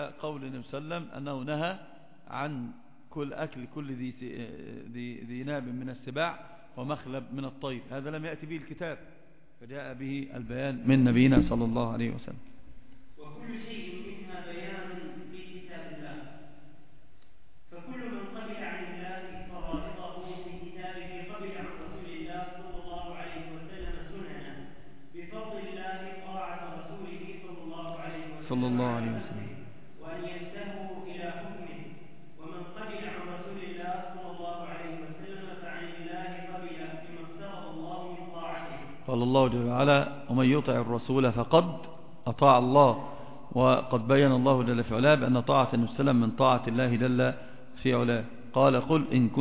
قول النبي صلى الله عليه وسلم أنه نهى عن كل أكل كل ذي ناب من السباع ومخلب من الطير. هذا لم يأتي به الكتاب، فجاء به البيان من نبينا صلى الله عليه وسلم. وكل شيء منها بيان في كتاب الله، فكل من قبل عن الله فرائضه في كتابه قبل عن رسول الله صلى الله عليه وسلم سننا بفضل الله طاعة رسوله صلى الله عليه وسلم وأن ينتهوا إلى حكمه. ومن قبل عن رسول الله صلى الله عليه وسلم فعن الله قبل بما افترض الله من طاعته. قال الله جل وعلا: ومن يطع الرسول فقد أطاع الله. وقد بين الله جل في علاه بأن طاعة النبي صلى الله عليه وسلم من طاعة الله جل في علاه. قال: قل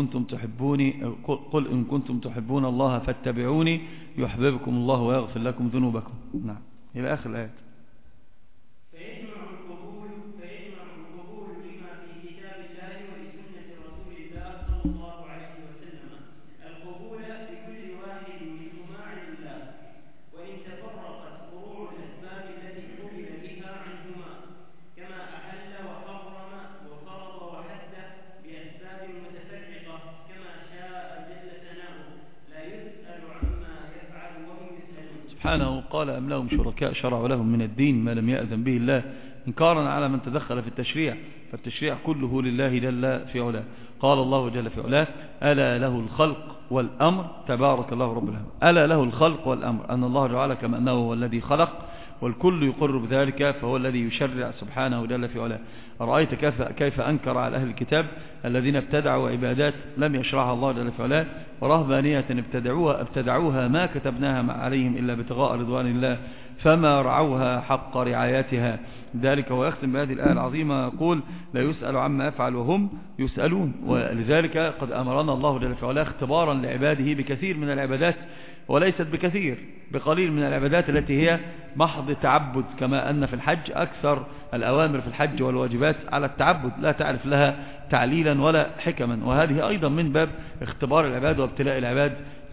إن كنتم تحبون الله فاتبعوني يحببكم الله ويغفر لكم ذنوبكم. نعم، إلى آخر الآيات. فيجمع القبول لما في كتاب الله ولسنة رسول الله صلى الله عليه وسلم القبول لكل واحد منهما عن الله، وإن تفرقت فروع الأسباب التي قبل بها عنهما كما أحل وحرم وفرض وحد بأسباب متفرقة كما شاء جل ثناؤه لا يسأل عما يفعل وهم يسألون. سبحانه قال: أم لهم شركاء شرعوا لهم من الدين ما لم يأذن به الله، إنكارا على من تدخل في التشريع، فالتشريع كله لله جل في علاه. قال الله جل في علاه: ألا له الخلق والأمر تبارك الله رب العالمين. ألا له الخلق والأمر، أن الله تعالى كما أنه هو الذي خلق والكل يقر بذلك، فهو الذي يشرع سبحانه جل في علاه. أرأيت كيف أنكر على أهل الكتاب الذين ابتدعوا عبادات لم يشرعها الله جل في علاه، ورهبانية ابتدعوها ما كتبناها عليهم إلا ابتغاء رضوان الله فما رعوها حق رعايتها. ذلك ويختم بهذه الآية العظيمة يقول: لا يسأل عما يفعل وهم يسألون. ولذلك قد أمرنا الله جل في علاه اختبارا لعباده بكثير من العبادات، وليست بكثير، بقليل من العبادات التي هي محض تعبد، كما أن في الحج أكثر الأوامر في الحج والواجبات على التعبد لا تعرف لها تعليلا ولا حكما. وهذه أيضا من باب اختبار العباد وابتلاء العباد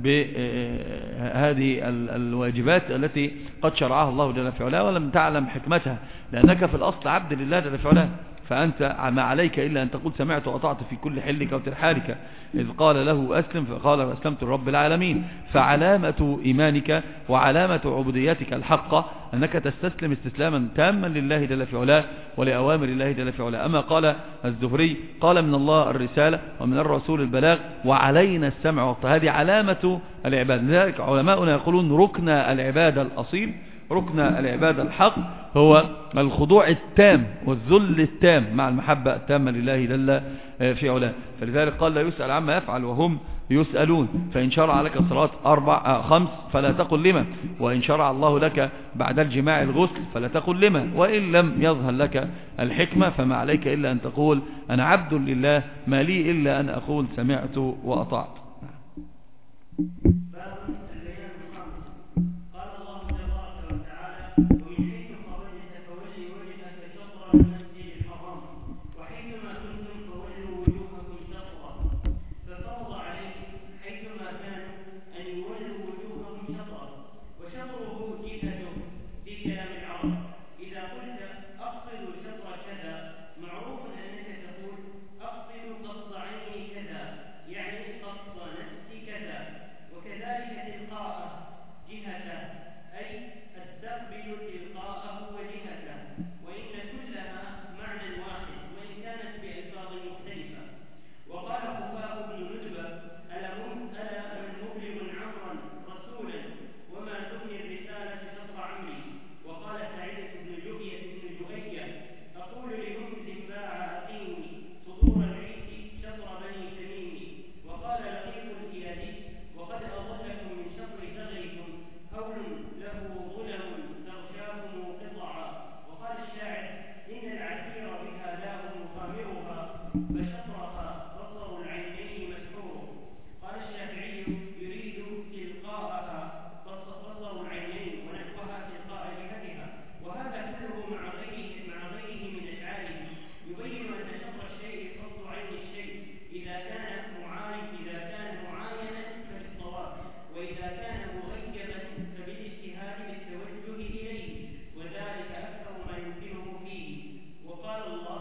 بهذه الواجبات التي قد شرعها الله جل في علاه ولم تعلم حكمتها، لأنك في الأصل عبد لله جل في علاه، فأنت ما عليك إلا أن تقول سمعت وأطعت في كل حلك وترحالك. إذ قال له أسلم فقال أسلمت لرب العالمين. فعلامة إيمانك وعلامة عبوديتك الحقة أنك تستسلم استسلاما تاما لله جل في علاه ولأوامر الله جل في علاه. أما قال الزهري: قال من الله الرسالة ومن الرسول البلاغ وعلينا السمع والطاعة. هذه علامة العباد. لذلك علماؤنا يقولون ركن العبادة الأصيل، ركن العبادة الحق، هو الخضوع التام والذل التام مع المحبة التامة لله جل في علاه. فلذلك قال: لا يسأل عما يفعل وهم يسألون. فإن شرع لك الصلاة 5 فلا تقل لما، وإن شرع الله لك بعد الجماع الغسل فلا تقل لما، وإن لم يظهر لك الحكمة فما عليك إلا أن تقول أنا عبد لله ما لي إلا أن أقول سمعت وأطعت. وذلك أكثر ما يمكنه فيه. وقال الله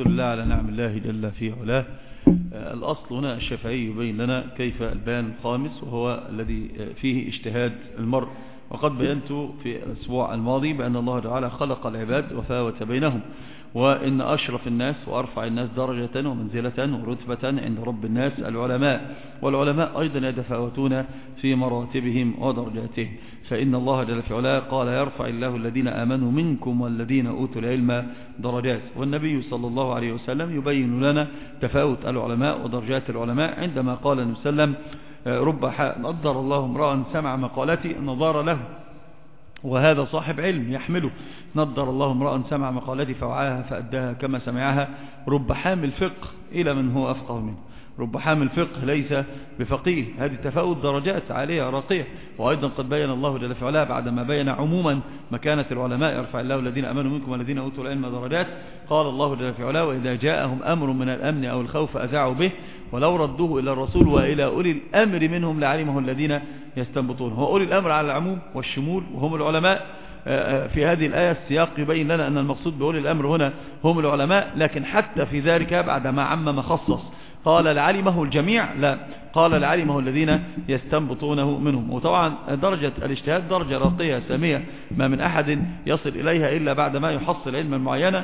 لله على نعم الله جل في علاه. الأصل هنا الشافعي يبين لنا كيف البيان الخامس، وهو الذي فيه اجتهاد المرء. وقد بينت في الأسبوع الماضي بأن الله تعالى خلق العباد وفاوت بينهم، وإن أشرف الناس وأرفع الناس درجة ومنزلة ورتبة عند رب الناس العلماء، والعلماء أيضا يتفاوتون في مراتبهم ودرجاتهم. فإن الله جل في علاه قال يرفع الله الذين آمنوا منكم والذين أوتوا العلم درجات. والنبي صلى الله عليه وسلم يبين لنا تفاوت العلماء ودرجات العلماء عندما قال النبي صلى الله عليه وسلم رب نضر الله امرأ سمع مقالتي نضار له، وهذا صاحب علم يحمله. نضر الله امرأ سمع مقالتي فوعاها فأداها كما سمعها. رب حامل فقه إلى من هو أفقه منه، رب حامل فقه ليس بفقيه. هذه تفاوت درجات عالية راقية. وأيضا قد بين الله جل في علاه بعدما بين عموما مكانة العلماء يرفع الله الذين أمنوا منكم والذين أوتوا العلم درجات، قال الله جل في علاه وإذا جاءهم أمر من الأمن أو الخوف أذاعوا به ولو ردوه إلى الرسول وإلى أولي الأمر منهم لعلمه الذين يستنبطون. هو أولي الأمر على العموم والشمول وهم العلماء. في هذه الآية السياق يبين لنا أن المقصود بأولي الأمر هنا هم العلماء، لكن حتى في ذلك بعدما عمم خصص قال لعلمه الجميع؟ لا، قال لعلمه الذين يستنبطونه منهم. وطبعا درجة الاجتهاد درجة راقية سامية ما من أحد يصل إليها إلا بعدما يحصل علما معينة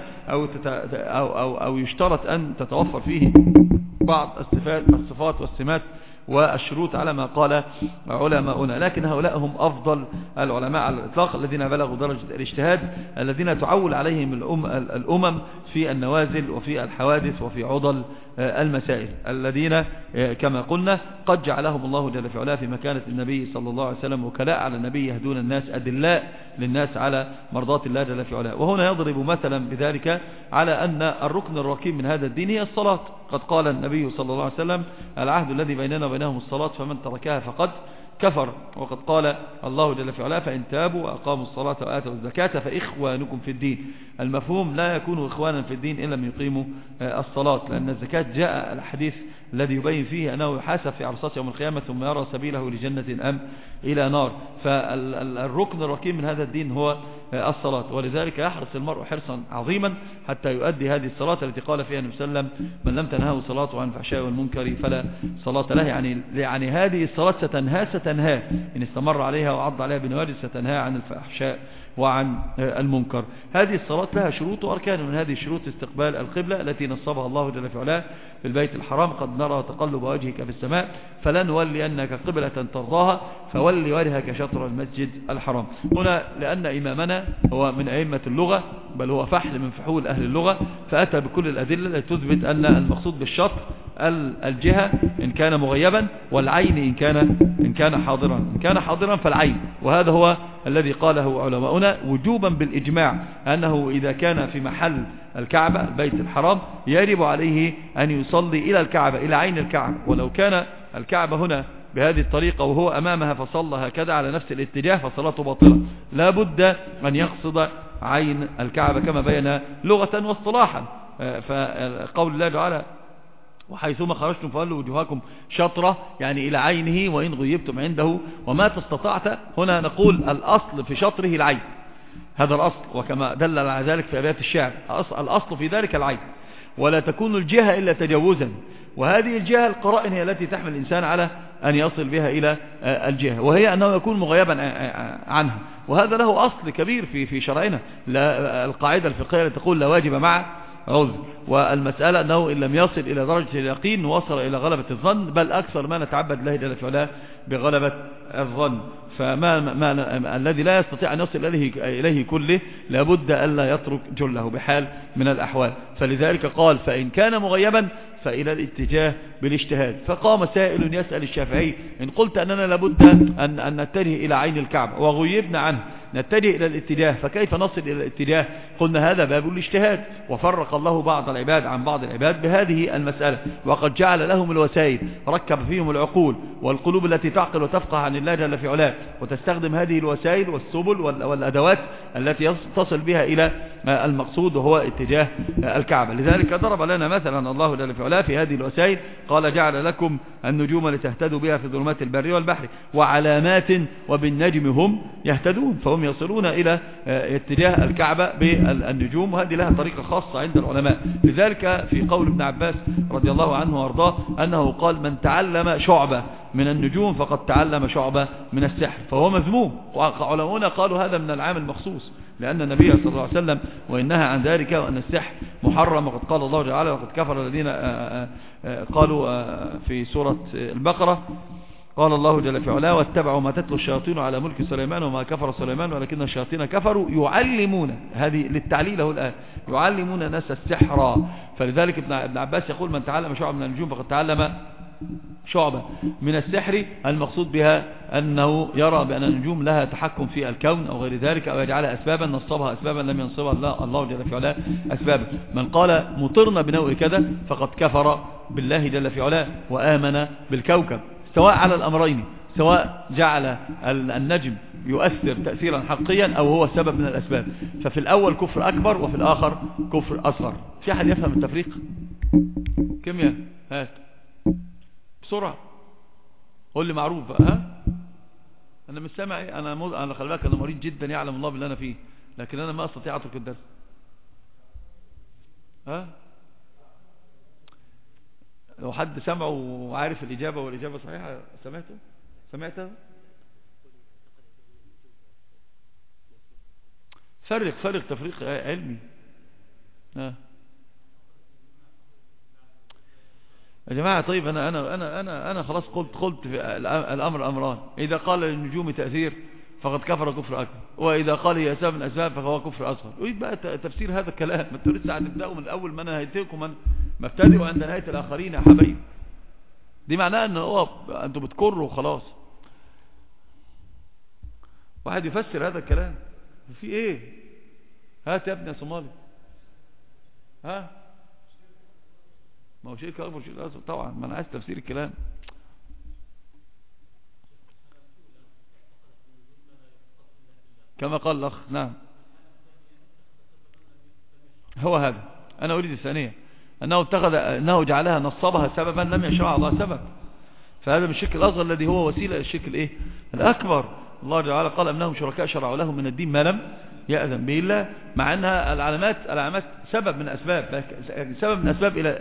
أو يشترط أن تتوفر فيه بعض الصفات والسمات والشروط على ما قال علماؤنا. لكن هؤلاء هم أفضل العلماء على الإطلاق الذين بلغوا درجة الاجتهاد، الذين تعول عليهم الأمم في النوازل وفي الحوادث وفي عضل المسائل، الذين كما قلنا قد جعلهم الله جل في علاه في مكانة النبي صلى الله عليه وسلم وكلاء على النبي يهدون الناس أدلاء للناس على مرضات الله جل في علاه. وهنا يضرب مثلا بذلك على أن الركن الركيب من هذا الدين هي الصلاة. قد قال النبي صلى الله عليه وسلم العهد الذي بيننا وبينهم الصلاة فمن تركها فقد كفر. وقد قال الله جل في علاه فإن تابوا وأقاموا الصلاة وآتوا الزكاة فإخوانكم في الدين. المفهوم لا يكونوا إخوانا في الدين إلا من يقيموا الصلاة، لأن الزكاة جاء الحديث الذي يبين فيه أنه يحاسب في عرصات يوم القيامة ثم يرى سبيله لجنة أم إلى نار. فالركن الركيب من هذا الدين هو الصلاة، ولذلك يحرص المرء حرصا عظيما حتى يؤدي هذه الصلاة التي قال فيها النبي صلى الله عليه وسلم من لم تنهه صلاته عن الفحشاء والمنكر فلا صلاة له. يعني هذه الصلاة ستنهى إن استمر عليها وعض عليها بنواجذ ستنهى عن الفحشاء وعن المنكر. هذه الصلاة لها شروط وأركان، من هذه الشروط استقبال القبلة التي نصبها الله جل في علاه في البيت الحرام قد نرى تقلب وجهك في السماء فلنولينك قبلة ترضاها فول وجهك شطر المسجد الحرام. هنا لأن إمامنا هو من أئمة اللغة بل هو فحل من فحول أهل اللغة، فأتى بكل الأدلة التي تثبت أن المقصود بالشطر الجهة إن كان مغيبا، والعين إن كان حاضرا، إن كان حاضرا فالعين. وهذا هو الذي قاله علماؤنا وجوبا بالإجماع أنه إذا كان في محل الكعبة البيت الحرام يجب عليه أن يصلي إلى الكعبة إلى عين الكعبة. ولو كان الكعبة هنا بهذه الطريقة وهو أمامها فصلى هكذا على نفس الاتجاه فصلاته باطلة. لا بد أن يقصد عين الكعبة كما بين لغة واصطلاحا. فقول الله تعالى وحيثما خرجتم فولوا وجوهكم شطرة يعني إلى عينه وإن غيبتم عنده وما تستطعت. هنا نقول الأصل في شطره العين، هذا الأصل، وكما دل على ذلك في أبيات الشعر الأصل في ذلك العين، ولا تكون الجهة إلا تجوزا. وهذه الجهة القرائن هي التي تحمل الإنسان على أن يصل بها إلى الجهة، وهي أنه يكون مغيبا عنها. وهذا له أصل كبير في شرعنا، القاعدة الفقهية التي تقول لا واجب مع عذر. والمسألة أنه إن لم يصل إلى درجة اليقين وصل إلى غلبة الظن، بل أكثر ما نتعبد الله جل وعلا بغلبة الظن. الذي لا يستطيع أن يصل إليه كله لابد ألا يترك جله بحال من الأحوال. فلذلك قال فإن كان مغيبا فإلى الاتجاه بالاجتهاد. فقام سائل يسأل الشافعي إن قلت أننا لابد أن نتجه إلى عين الكعبة وغيبنا عنه نتجه إلى الاتجاه فكيف نصل إلى الاتجاه؟ قلنا هذا باب الاجتهاد، وفرق الله بعض العباد عن بعض العباد بهذه المسألة، وقد جعل لهم الوسائل ركب فيهم العقول والقلوب التي تعقل وتفقه عن الله جل في علاه وتستخدم هذه الوسائل والسبل والأدوات التي تصل بها إلى المقصود وهو اتجاه الكعبة. لذلك ضرب لنا مثلا الله جل في علاه في هذه الوسائل قال جعل لكم النجوم لتهتدوا بها في ظلمات البر والبحر وعلامات وبالنجم هم يهتدون. فهم يصلون إلى اتجاه الكعبة بالنجوم، وهذه لها طريقة خاصة عند العلماء. لذلك في قول ابن عباس رضي الله عنه وارضاه أنه قال من تعلم شعبة من النجوم فقد تعلم شعبة من السحر، فهو مذموم. وعلماؤنا قالوا هذا من العام المخصوص، لأن النبي صلى الله عليه وسلم وإنها عن ذلك، وأن السحر محرم. وقد قال الله تعالى وقد كفر الذين قالوا في سورة البقرة، قال الله جل في علاه واتبعوا ما تتلو الشياطين على ملك سليمان وما كفر سليمان ولكن الشياطين كفروا يعلمون، هذه للتعليل له الآن، يعلمون الناس السحر. فلذلك ابن عباس يقول من تعلم شعبة من النجوم فقد تعلم شعبة من السحر. المقصود بها أنه يرى بأن النجوم لها تحكم في الكون أو غير ذلك، أو يجعلها أسبابا نصبها أسبابا لم ينصبها الله جل في علاه أسبابا. من قال مطرنا بنوع كذا فقد كفر بالله جل في علاه وآمن بالكوكب، سواء على الأمرين، سواء جعل النجم يؤثر تأثيرا حقيقيا أو هو سبب من الأسباب. ففي الأول كفر أكبر وفي الآخر كفر أصغر. في أحد يفهم التفريق؟ كيمياء هات بسرعة قول لي معروف. ها أنا مش سامع إيه؟ أنا خلي بالك أنا مريض جدا يعلم الله باللي أنا فيه، لكن أنا ما أستطيع أترك الدرس. ها لو حد سمعه وعارف الإجابة والإجابة صحيحة سمعتها فرق تفريق علمي. يا جماعة طيب أنا خلاص قلت في الأمر أمران، إذا قال للنجوم تأثير فقد كفر كفر أكبر، وإذا قال هي سبب من الأسباب فهو كفر أصغر. أريد بقى تفسير هذا الكلام، ما تريد ساعة تبدأوا من الأول، ما نهايتكم من مبتدئوا عند نهاية الآخرين يا حبايب. دي معناها أن أنتم بتكروا وخلاص. واحد يفسر هذا الكلام في إيه؟ هات يا ابني يا صومالي. ها ما هو شرك أكبر شرك أصغر طبعا، ما أنا عايز تفسير الكلام. كما قال الأخ. نعم هو هذا أنا أريد الثانية، أنه جعلها نصبها سببا لم يشرع الله سبب، فهذا من الشرك الأصغر الذي هو وسيلة للشرك الإيه الأكبر. الله تعالى قال أنهم شركاء شرعوا لهم من الدين ما لم يأذن به الله، مع أنها العلامات سبب من أسباب إلى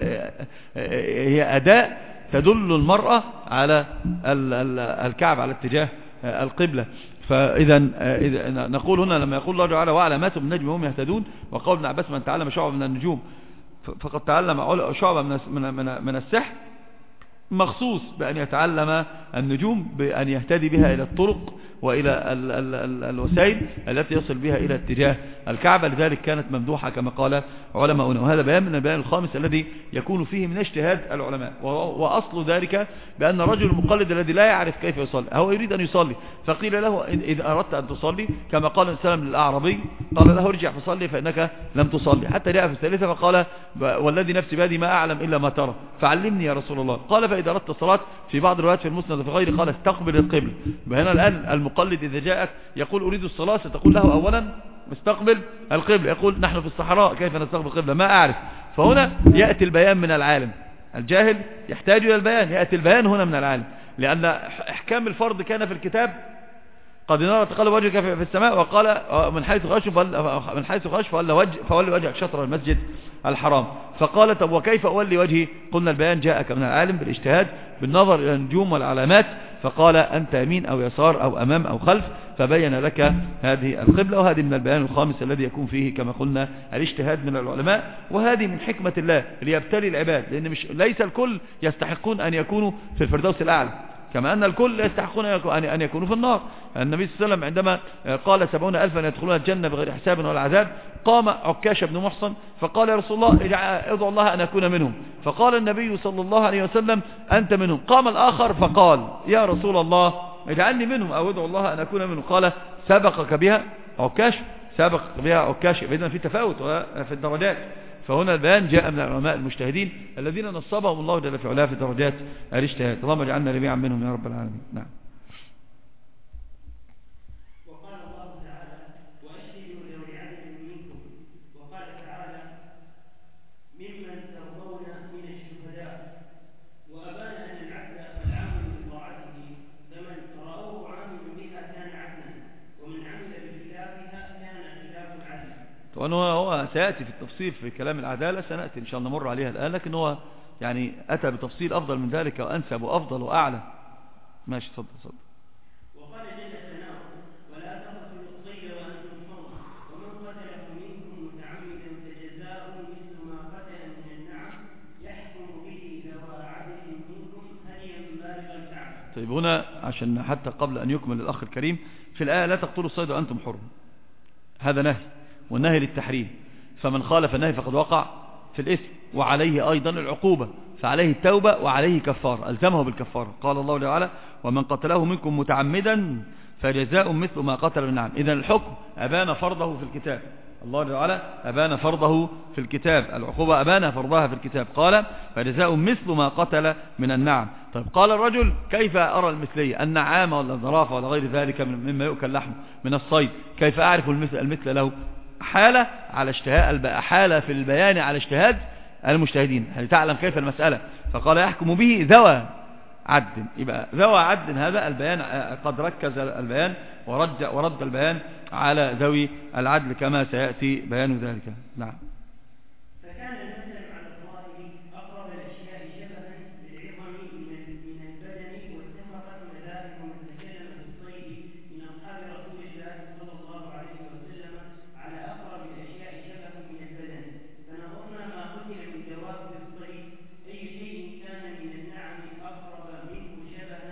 هي أداة تدل المرأة على الكعب على اتجاه القبلة. فإذا نقول هنا لما يقول الله تعالى وعلامات بالنجم هم يهتدون، وقول ابن عباس من تعلم شعبة من النجوم فقد تعلم شعبة من السحر، مخصوص بأن يتعلم النجوم بأن يهتدي بها إلى الطرق وإلى الوسائل التي يصل بها إلى اتجاه الكعبة. لذلك كانت ممدوحة كما قال علماؤنا. وهذا بيان من البيان الخامس الذي يكون فيه من اجتهاد العلماء، وأصل ذلك بأن الرجل المقلد الذي لا يعرف كيف يصلي، هو يريد أن يصلي، فقيل له إذا أردت أن تصلي كما قال السلام للأعرابي، قال له ارجع فصلي فإنك لم تصلي، حتى جاء في الثالثة فقال والذي نفسي بيدي ما أعلم إلا ما ترى فعلمني يا رسول الله. قال فإذا أردت الصلاة في بعض الروايات في المسند وفي غيره قال استقبل القبلة. هنا الآن المقلد إذا جاءك يقول أريد الصلاة، ستقول له أولا استقبل القبلة، يقول نحن في الصحراء كيف نستقبل القبلة ما أعرف. فهنا يأتي البيان من العالم، الجاهل يحتاج إلى البيان، يأتي البيان هنا من العالم، لأن إحكام الفرض كان في الكتاب قد نرى تقلب وجهك في السماء، وقال من حيث خرجت فولي وجهك شطر المسجد الحرام. فقال طب وكيف أولي وجهي؟ قلنا البيان جاءك من العالم بالاجتهاد بالنظر إلى النجوم والعلامات، فقال أنت يمين أو يسار أو أمام أو خلف، فبين لك هذه القبلة. وهذه من البيان الخامس الذي يكون فيه كما قلنا الاجتهاد من العلماء، وهذه من حكمة الله ليبتلي العباد، لأن ليس الكل يستحقون أن يكونوا في الفردوس الأعلى، كما أن الكل يستحقون أن يكونوا في النار. النبي صلى الله عليه وسلم عندما قال 70,000 يدخلون الجنة بغير حساب ولا عذاب، قام عكاش بن محصن فقال يا رسول الله ادعو الله أن أكون منهم، فقال النبي صلى الله عليه وسلم أنت منهم. قام الآخر فقال يا رسول الله اجعلني منهم أو ادعو الله أن أكون منهم، قال سبقك بها عكاش، إذن في تفاوت في الدرجات. فهنا البيان جاء من العلماء المجتهدين الذين نصبهم الله جل في علاه في درجات الاجتهاد. اللهم اجعلنا جميعا منهم يا رب العالمين. نعم. وقال الله تعالى وأشهدوا ذوي عدل منكم، وقال تعالى ممن ترضون من الشهداء، وأبان أن العبد العامل بطاعته فمن رأوه عامل بها كان عبدا، ومن عمل بالله وأنه هو سيأتي في التفصيل في كلام العدالة، سنأتي إن شاء الله نمر عليها الآن، لكن هو يعني أتى بتفصيل أفضل من ذلك وأنسب وأفضل وأعلى. ماشي، اتفضل اتفضل. وقال جل ثناؤه: ولا تقتلوا الصيد وأنتم حرم، ومن قتله منكم متعمدا فجزاء مثل ما قتل من النعم يحكم به ذوى عدل منكم هديا بالغ الكعبة. طيب هنا عشان حتى قبل أن يكمل الأخ الكريم، في الآية لا تقتلوا الصيد وأنتم حرم، هذا نهي، والنهي للتحريم، فمن خالف النهي فقد وقع في الإثم، وعليه أيضا العقوبة، فعليه التوبة وعليه كفار، ألزمه بالكفار. قال الله تعالى: ومن قتله منكم متعمدا فجزاء مثل ما قتل من النعم. إذن الحكم أبان فرضه في الكتاب، الله تعالى أبان فرضه في الكتاب، العقوبة أبان فرضها في الكتاب، قال: فجزاء مثل ما قتل من النعم. طيب قال الرجل: كيف أرى المثلية؟ النعامة ولا الزرافة ولا غير ذلك مما يؤكل لحمه من الصيد، كيف أعرف المثل له؟ حالة على اشتهاء، حالة في البيان على اجتهاد المجتهدين، هل تعلم كيف المسألة؟ فقال: يحكم به ذوى عدل. يبقى ذوى عدل، هذا البيان قد ركز البيان ورد البيان على ذوي العدل كما سيأتي بيان ذلك. نعم. فكان المثل على الظاهر أقرب الأشياء شبها بالعظم من البدن، واتفقت مذاهب من تكلم في الصيد من أصحاب رسول الله صلى الله عليه وسلم على أقرب الأشياء شبها من البدن. فنظرنا ما قتل من دواب الصيد أي شيء كان من النعم أقرب منه شبها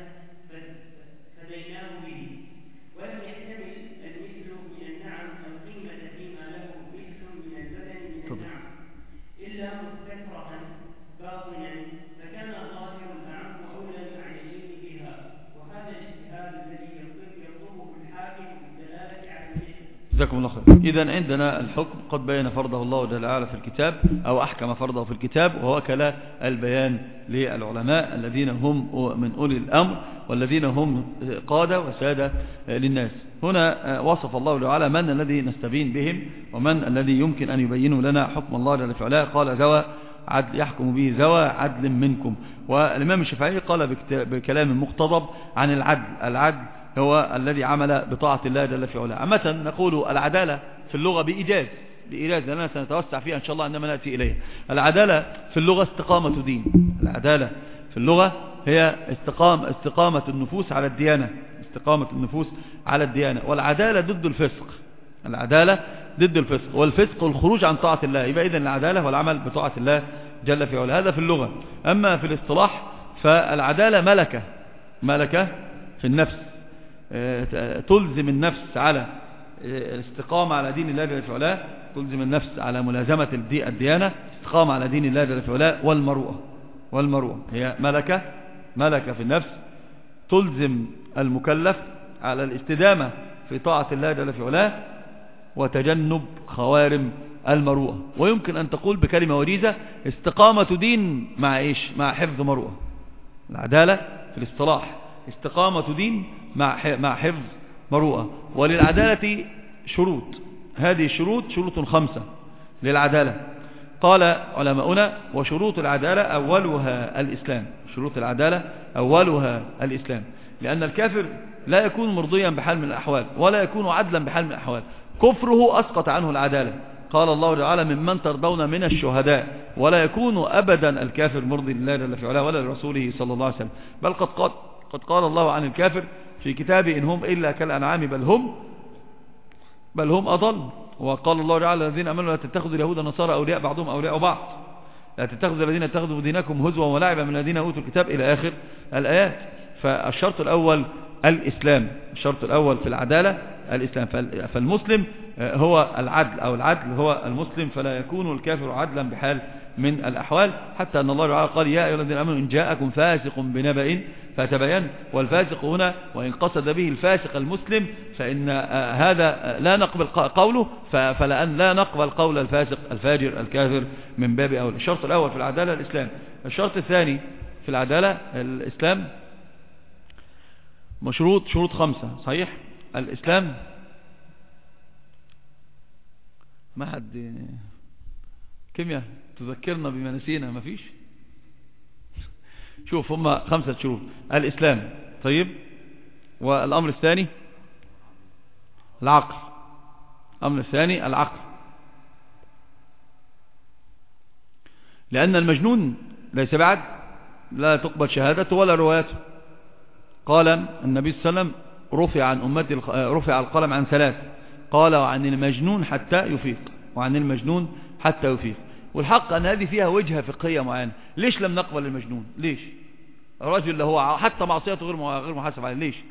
فديناه به، ولم يحتمل المثل من النعم القيمة فيما له مثل من البدن من النعم إلا مستكرها باطنا، فكان الظاهر الأعم أولى المعنيين بها، وهذا الاجتهاد الذي يطلبه الحاكم بالدلالة على المثل. جزاكم الله خير. إذن عندنا الحكم قد بين فرضه الله جل وعلا في الكتاب، أو أحكم فرضه في الكتاب، ووكل البيان للعلماء الذين هم من أولي الأمر والذين هم قادة وسادة للناس. هنا وصف الله جل وعلا من الذي نستبين بهم ومن الذي يمكن أن يبينوا لنا حكم الله جل وعلا. قال: ذوى عدل، يحكم به ذوى عدل منكم. والإمام الشافعي قال بكلام مقتضب عن العدل، العدل هو الذي عمل بطاعة الله جل في علاه. عامة نقول العدالة في اللغة بإيجاز لأننا سنتوسع فيها إن شاء الله عندما نأتي إليها. العدالة في اللغة استقامة دين، العدالة في اللغة هي استقامة النفوس على الديانة، استقامة النفوس على الديانة. والعدالة ضد الفسق، العدالة ضد الفسق، والفسق الخروج عن طاعة الله. يبقى إذن العدالة والعمل بطاعة الله جل في علاه، هذا في اللغة. أما في الاصطلاح فالعدالة ملكة في النفس، تلزم النفس على الاستقامة على دين الله جل في علاه، تلزم النفس على ملازمة الديانة، استقامة على دين الله جل في علاه. والمروءة هي ملكة في النفس تلزم المكلف على الاستدامة في طاعة الله جل في علاه وتجنب خوارم المروءة. ويمكن أن تقول بكلمة وجيزة: استقامة دين مع إيش؟ مع حفظ مروءة. العدالة في الاصطلاح استقامة دين مع حفظ مروءة. وللعدالة شروط، هذه الشروط شروط 5 للعدالة. قال علماؤنا: وشروط العدالة أولها الإسلام. شروط العدالة أولها الإسلام، لأن الكافر لا يكون مرضيا بحال من الأحوال ولا يكون عدلا بحال من الأحوال، كفره أسقط عنه العدالة. قال الله تعالى: ممن ترضون من الشهداء، ولا يكون أبدا الكافر مرضي لله جل في علاه ولا لرسوله صلى الله عليه وسلم. بل قد قال الله عن الكافر في كتابه: إن هم إلا كالأنعام بل هم أضل. وقال الله تعالى: الذين أمنوا لا تتخذوا اليهود والنصارى أولياء بعضهم أولياء بعض، لا تتخذوا الذين اتخذوا دينكم هزوا ولعبا من الذين أوتوا الكتاب إلى آخر الآيات. فالشرط الأول الإسلام، الشرط الأول في العدالة الإسلام. فالمسلم هو العدل، أو العدل هو المسلم، فلا يكون الكافر عدلا بحال من الأحوال. حتى أن الله تعالى قال: يا أيها الذين آمنوا إن جاءكم فاسق بنبأ فتبين. والفاسق هنا وإن قصد به الفاسق المسلم فإن هذا لا نقبل قوله، فلأن لا نقبل قول الفاسق الفاجر الكافر من باب أول. الشرط الأول في العدالة الإسلام. الشرط الثاني في العدالة الإسلام شروط 5 صحيح. الإسلام ما حد كيمياء تذكرنا بما نسينا، ما فيش. شوف هم 5 شروط. الإسلام، طيب. والأمر الثاني العقل، الأمر الثاني العقل، لأن المجنون ليس بعد لا تقبل شهادته ولا روايته. قال النبي صلى الله عليه وسلم رفع عن أمتي رفع القلم عن 3، قال وعن المجنون حتى يفيق، وعن المجنون حتى يفيق. والحق أن هذه فيها وجهة فقهية معينة. ليش لم نقبل المجنون؟ ليش الرجل اللي هو حتى معصيته غير محاسب عليه؟ ليش؟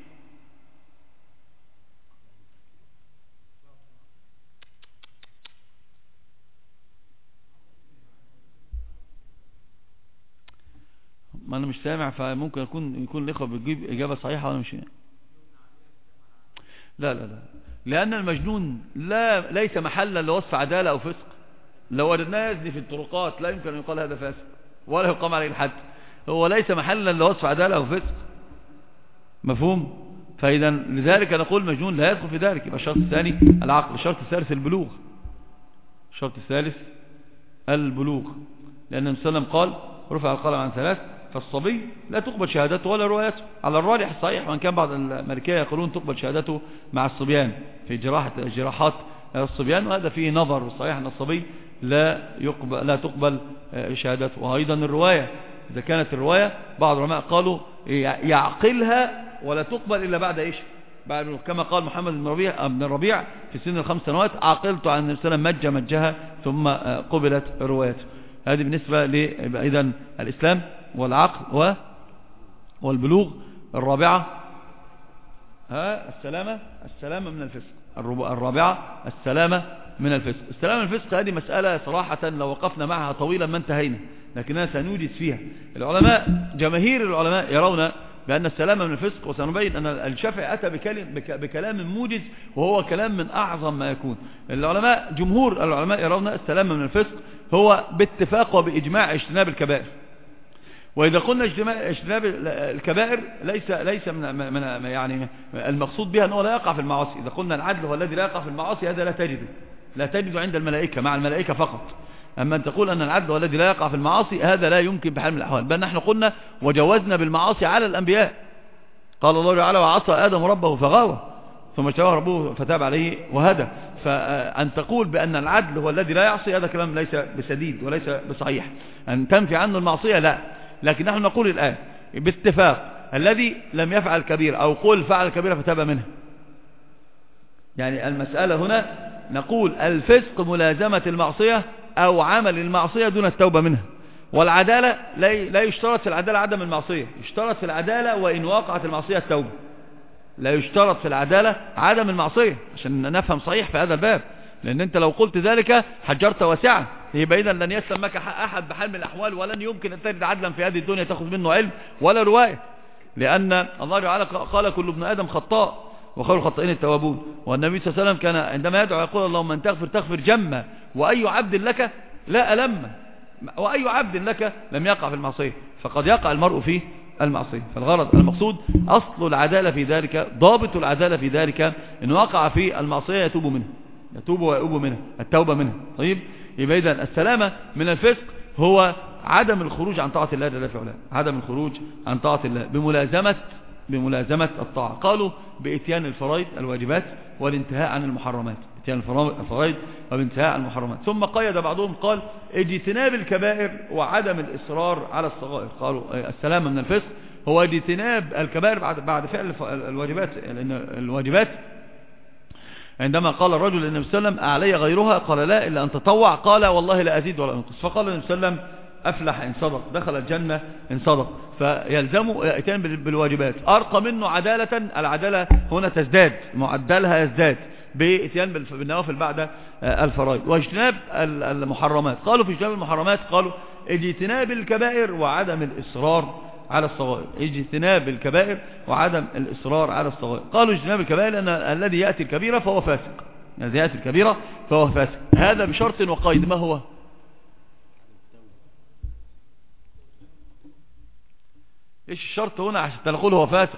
ما أنا مش سامع، فممكن يكون الإخوة بتجيب إجابة صحيحة وأنا مش. لا لا لا، لأن المجنون ليس محلا لوصف عدالة أو فسق. لو وجدناه يزني في الطرقات لا يمكن أن يقال هذا فاسق ولا يقام عليه الحد. هو ليس محلا لوصف عدالة أو فسق، مفهوم؟ فإذا لذلك نقول المجنون لا يدخل في ذلك. يبقى الشرط الثاني العقل. الشرط الثالث البلوغ. الشرط الثالث البلوغ، لأن النبي صلى الله عليه وسلم قال رفع القلم عن 3، فالصبي لا تقبل شهادته ولا روايته على الراجح الصحيح، وان كان بعض المالكية يقولون تقبل شهادته مع الصبيان في جراحات الصبيان، وهذا فيه نظر. والصحيح ان الصبي لا تقبل شهادته. وأيضا الرواية، إذا كانت الرواية بعض العلماء قالوا يعقلها ولا تقبل إلا بعد إيش؟ بعد كما قال محمد بن الربيع في سن 5 سنوات عقلت عن النبي صلى الله عليه وسلم مجها ثم قبلت روايته. هذه بالنسبة إذن الإسلام والعقل والبلوغ. الرابعة السلامة من الفسق. الرابعة السلامة من الفسق. السلامة من الفسق هذه مسألة صراحة لو وقفنا معها طويلا ما انتهينا، لكننا سنوجد فيها. العلماء جماهير العلماء يرون بأن السلامة من الفسق، وسنبين أن الشافعي أتى بكلام موجز وهو كلام من أعظم ما يكون. جمهور العلماء يرون السلامة من الفسق هو باتفاق وبإجماع اجتناب الكبائر. وإذا قلنا اجتناب الكبائر ليس من يعني المقصود بها أنه لا يقع في المعاصي. إذا قلنا العدل هو الذي لا يقع في المعاصي، هذا لا تجده عند الملائكة، مع الملائكة فقط. أما أن تقول أن العدل هو الذي لا يقع في المعاصي، هذا لا يمكن بحال من الأحوال. بل نحن قلنا وجوزنا بالمعاصي على الأنبياء. قال الله تعالى وعصى آدم ربه فغاوى ثم اجتباه ربه فتاب عليه وهدى. فأن تقول بأن العدل هو الذي لا يعصي، هذا كلام ليس بسديد وليس بصحيح. أن تنفي عنه المعصية لا، لكن نحن نقول الآن باتفاق الذي لم يفعل كبير أو قل فعل كبيرة فتاب منها. يعني المسألة هنا نقول الفسق ملازمة المعصية أو عمل المعصية دون التوبة منها. والعدالة لا يشترط في العدالة عدم المعصية، يشترط في العدالة وإن وقعت المعصية التوبة. لا يشترط في العدالة عدم المعصية عشان نفهم صحيح في هذا الباب. لأن أنت لو قلت ذلك حجرت واسعا، يبقى إذن لن يسلم معك أحد بحال من الأحوال، ولن يمكن أن تجد عدلا في هذه الدنيا تأخذ منه علم ولا رواية. لأن الله تعالى قال كل ابن آدم خطاء وخير الخطائين التوابون. والنبي صلى الله عليه وسلم كان عندما يدعو يقول اللهم من تغفر جما، وأي عبد لك لا ألم، وأي عبد لك لم يقع في المعصية. فقد يقع المرء في المعصية. فالغرض المقصود أصل العدالة في ذلك، ضابط العدالة في ذلك إن وقع في المعصية يتوب منها، يتوب ويؤوب منها، التوبة منها. طيب، يبقى إذن السلامة من الفسق هو عدم الخروج عن طاعة الله جل وعلا، عدم الخروج عن طاعة الله بملازمة الطاعة. قالوا بإتيان الفرائض الواجبات والانتهاء عن المحرمات، إتيان الفرائض والانتهاء عن المحرمات. ثم قيد بعضهم قال اجتناب الكبائر وعدم الإصرار على الصغائر. قالوا السلامة من الفسق هو اجتناب الكبائر بعد فعل الواجبات. لأن الواجبات عندما قال الرجل للنبي صلى الله عليه وسلم أعلي غيرها؟ قال لا إلا أن تطوع. قال والله لا أزيد ولا أنقص. فقال النبي صلى الله عليه وسلم أفلح إن صدق، دخل الجنة إن صدق. فيلزم إتيان بالواجبات. أرقى منه عدالة، العدالة هنا تزداد، معدلها يزداد بإتيان بالنوافل بعد الفرائض. واجتناب المحرمات، قالوا في اجتناب المحرمات قالوا اجتناب الكبائر وعدم الإصرار على الصغائر. اجتناب الكبائر وعدم الإصرار على الصغائر. قالوا اجتناب الكبائر لأن الذي يأتي الكبيرة فهو فاسق، الذي يأتي الكبيرة فهو فاسق. هذا بشرط وقيد. ما هو؟ ايش الشرط هنا عشان تقول هو فاسق؟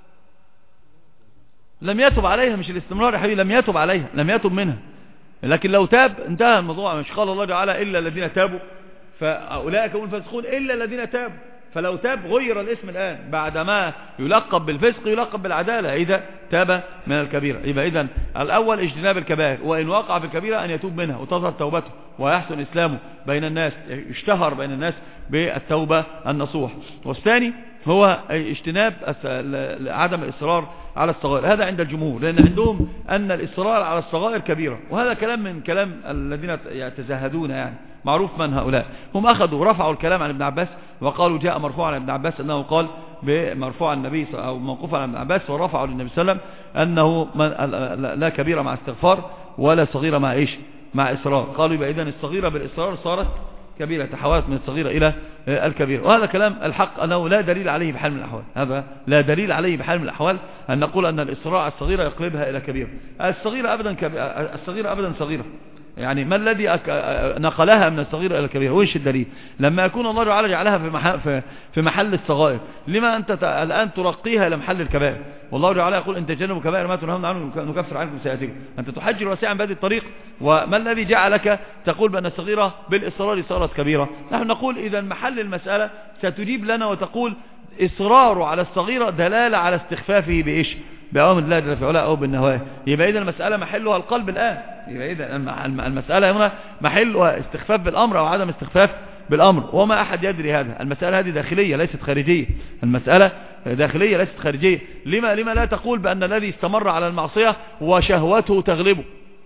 لم يتب عليها، مش الاستمرار يا حبيبي، لم يتب عليها، لم يتب منها. لكن لو تاب انتهى الموضوع. مش قال الله تعالى إلا الذين تابوا فأولئك هم الفاسقون، إلا الذين تابوا. فلو تاب غير الاسم الآن بعدما يلقب بالفسق يلقب بالعدالة إذا تاب من الكبيرة. يبقى إذن الأول اجتناب الكبائر، وإن وقع في الكبيرة أن يتوب منها وتظهر توبته ويحسن إسلامه بين الناس، يشتهر بين الناس بالتوبة النصوح. والثاني هو اجتناب عدم الإصرار على الصغائر، هذا عند الجمهور، لأن عندهم أن الإصرار على الصغائر كبيرة، وهذا كلام من كلام الذين يتزاهدون، يعني معروف من هؤلاء. هم أخذوا رفعوا الكلام عن ابن عباس وقالوا جاء مرفوعا عن ابن عباس أنه قال بمرفوع النبي أو موقوفا عن ابن عباس، ورفعوا للنبي صلى الله عليه وسلم أنه لا كبيرة مع استغفار ولا صغيرة مع إيش؟ مع إصرار. قالوا يبقى إذن الصغيرة بالإصرار صارت كبيرة، تحولت من الصغيرة إلى الكبيرة. وهذا كلام الحق أنه لا دليل عليه بحال من الأحوال، هذا لا دليل عليه بحال من الأحوال أن نقول أن الإصرار على الصغيرة يقلبها إلى كبيرة. الصغيرة أبدا صغيرة، يعني ما الذي نقلها من الصغيرة إلى الكبيرة؟ وإيش الدليل؟ لما يكون الله تعالى جعلها في محل الصغائر، لما أنت الآن ترقيها إلى محل الكبائر؟ والله تعالى يقول إن تجنبوا كبائر ما تنهون عنه نكفر عنكم سيئاتكم. أنت تحجر واسعا بهذه الطريق، وما الذي جعلك تقول بأن الصغيرة بالإصرار صارت كبيرة؟ نحن نقول إذا محل المسألة ستجيب لنا وتقول إصراره على الصغيرة دلالة على استخفافه بإيش؟ بأوامر الله جل وعلا أو بالنواهي. يبقى إذا المسألة محلها القلب الآن، يبقى إذا المسألة هنا محلها استخفاف بالأمر أو عدم استخفاف بالأمر، وما أحد يدري هذا. المسألة هذه داخلية ليست خارجية، المسألة داخلية ليست خارجية. لما لا تقول بأن الذي استمر على المعصية وشهوته تغلبه؟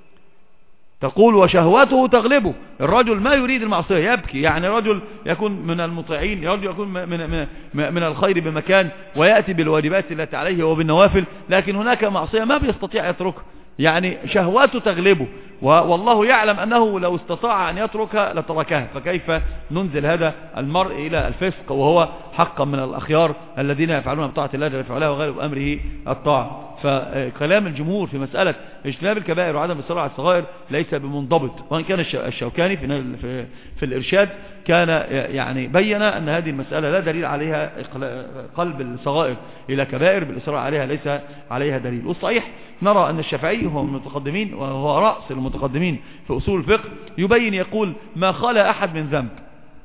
تقول وشهوته تغلبه، الرجل ما يريد المعصية يبكي، يعني رجل يكون من المطيعين، رجل يكون من الخير بمكان ويأتي بالواجبات التي عليه وبالنوافل، لكن هناك معصية ما بيستطيع يتركها، يعني شهواته تغلبه، والله يعلم أنه لو استطاع أن يتركها لتركها. فكيف ننزل هذا المرء إلى الفسق وهو حقا من الأخيار الذين يفعلون بطاعة الله جل وعلا وغالب أمره الطاعة؟ فكلام الجمهور في مسألة اجتناب الكبائر وعدم الإصرار على الصغائر ليس بمنضبط. وإن كان الشوكاني في الإرشاد كان يعني بين أن هذه المسألة لا دليل عليها قلب الصغائر إلى كبائر، بالإصرار عليها ليس عليها دليل. والصحيح نرى أن الشافعي هو من المتقدمين وهو رأس المتقدمين في أصول الفقه، يبين يقول ما خلا أحد من ذنب،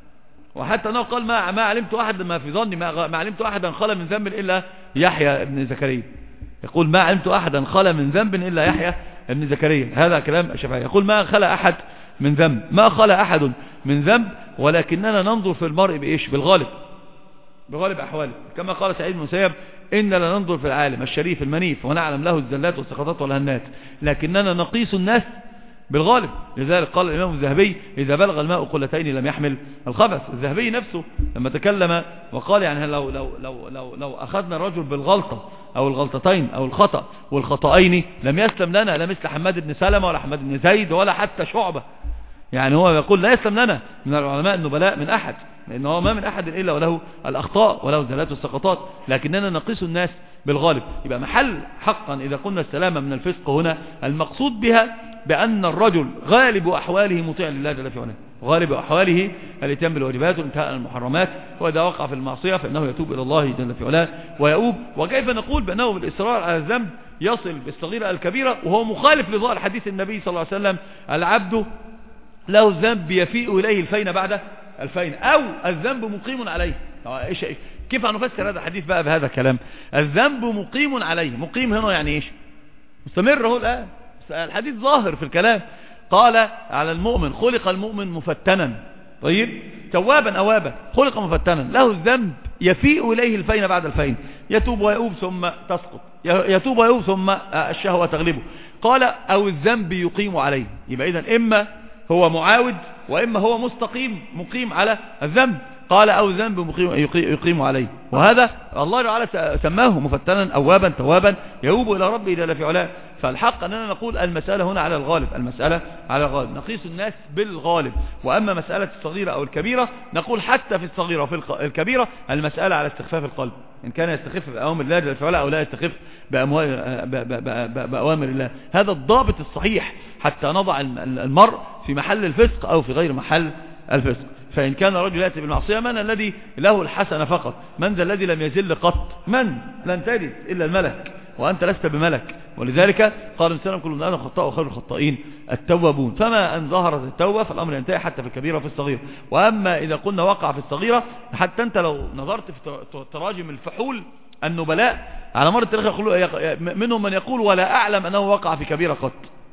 وحتى أنه قال ما علمت أحد، ما في ظني ما علمت أحدا خلا من ذنب إلا يحيى ابن زكريا. يقول ما علمت أحدا خلا من ذنب إلا يحيى ابن زكريا، هذا كلام الشافعي. يقول ما خلا أحد من ذنب، ما خلا أحد من ذنب، ولكننا ننظر في المرء بإيش؟ بالغالب، بغالب أحواله، كما قال سعيد بن المسيب إننا ننظر في العالم الشريف المنيف ونعلم له الزلات والسقطات والهنات، لكننا نقيس الناس بالغالب. لذلك قال الإمام الذهبي إذا بلغ الماء قلتين لم يحمل الخبث. الذهبي نفسه لما تكلم وقال يعني لو أخذنا الرجل بالغلطة أو الغلطتين أو الخطأ والخطأين لم يسلم لنا لا مثل حماد بن سلمة ولا حماد بن زيد ولا حتى شعبة. يعني هو يقول لا يسلم لنا من العلماء النبلاء من أحد، لأنه ما من أحد إلا وله الأخطاء وله الزلات والسقطات، لكننا نقيس الناس بالغالب. يبقى محل حقا إذا قلنا السلامة من الفسق هنا المقصود بها بأن الرجل غالب أحواله مطيع لله جل وعلا، غالب أحواله الاتيان بالواجبات وانتهاء المحرمات، وإذا وقع في المعصية فإنه يتوب إلى الله جل وعلا ويؤوب. وكيف نقول بأنه بالإصرار على الذنب يصل بالصغيرة الكبيرة وهو مخالف لظاهر حديث النبي صلى الله عليه وسلم العبد له الذنب يفيء إليه الفين بعد الفين، أو الذنب مقيم عليه. كيف نفسر هذا الحديث بقى بهذا الكلام؟ الذنب مقيم عليه، مقيم هنا يعني إيش؟ مستمر هو الآن، الحديث ظاهر في الكلام. قال على المؤمن خلق المؤمن مفتنا، طيب توابا أوابا، خلق مفتنا له الذنب يفيء إليه الفين بعد الفين، يتوب ويؤوب ثم تسقط، يتوب ويؤوب ثم الشهوة تغلبه. قال أو الذنب يقيم عليه، يبقى إذن إما هو معاود وإما هو مستقيم مقيم على الذنب. قال أو ذنب يقيم عليه، وهذا الله تعالى سماه مفتنا أوابا توابا يؤوب إلى ربه جل وعلا. فالحق أننا نقول المسألة هنا على الغالب، المسألة على الغالب، نقيس الناس بالغالب. وأما مسألة الصغيرة أو الكبيرة نقول حتى في الصغيرة وفي الكبيرة المسألة على استخفاف القلب، إن كان يستخف بأوامر الله جل وعلا أو لا يستخف بأوامر الله. هذا الضابط الصحيح حتى نضع المرء في محل الفسق أو في غير محل الفسق. فإن كان رجل يأتي بالمعصية من الذي له الحسنة فقط؟ من ذا الذي لم يزل قط؟ من؟ لن تجد إلا الملك، وأنت لست بملك، ولذلك قال الإنسان كل من آدم خطاء وخير الخطائين التوابون. فما أن ظهرت التوبة فالأمر ينتهي حتى في الكبيرة وفي الصغيرة. وأما إذا قلنا وقع في الصغيرة، حتى أنت لو نظرت في تراجم الفحول النبلاء على مر التاريخ منهم من يقول ولا أعلم أنه وقع في كبيرة قط.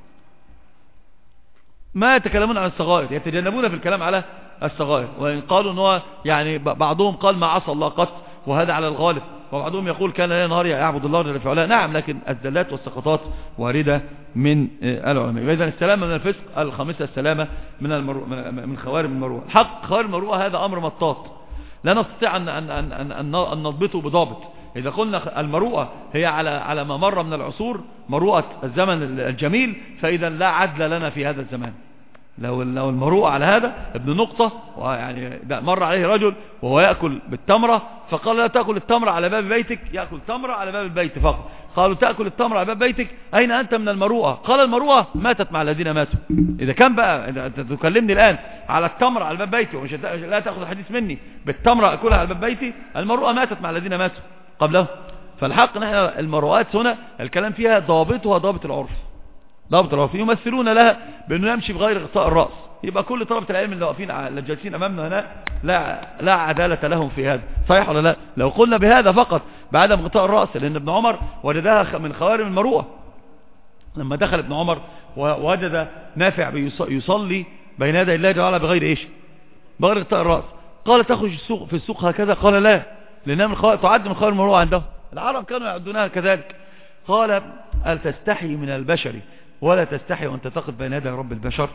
ما يتكلمون عن الصغائر، يتجنبون في الكلام على الصغائر. وإن قالوا أنه يعني بعضهم قال ما عصى الله قط، وهذا على الغالب، وبعضهم يقول كان ليل نهار يعبد الله جل في علاه. نعم، لكن الزلات والسقطات واردة من العلماء. إذن السلامة من الفسق الخامسة السلامة من خوارم المروءة. الحق خوارم المروءة هذا أمر مطاط لا نستطيع أن نضبطه بضابط. إذا قلنا المروءة هي على ما مر من العصور، مروءة الزمن الجميل، فإذا لا عدل لنا في هذا الزمان. لو المروءة على هذا ابن نقطة، يعني مر عليه رجل وهو يأكل بالتمرة فقال لا تأكل التمرة على باب بيتك، يأكل تمرة على باب البيت فقط. قالوا تأكل التمرة على باب بيتك، أين أنت من المروءة؟ قال المروءة ماتت مع الذين ماتوا. إذا كان بقى أنت تكلمني الآن على التمرة على باب بيتي ومش لا تأخذ الحديث مني بالتمرة أكلها على باب بيتي، المروءة ماتت مع الذين ماتوا قبله. فالحق نحن المروءات هنا الكلام فيها ضابطها ضابط العرف، ضابط العرف. يمثلون لها بأنه يمشي بغير غطاء الرأس. يبقى كل طلبة العلم اللي واقفين اللي جالسين أمامنا هنا لا عدالة لهم في هذا، صحيح ولا لا؟ لو قلنا بهذا فقط بعدم غطاء الرأس، لأن ابن عمر وجدها من خوارم المروءة. لما دخل ابن عمر ووجد نافع يصلي بين يدي الله تعالى بغير ايش؟ بغير غطاء الرأس. قال تخرج السوق في السوق هكذا؟ قال لا، لأنها تعد من خوارم المروءة عندهم. العرب كانوا يعدونها كذلك. قال هل تستحي من البشر ولا تستحي وأنت تقف بين يدي رب البشر؟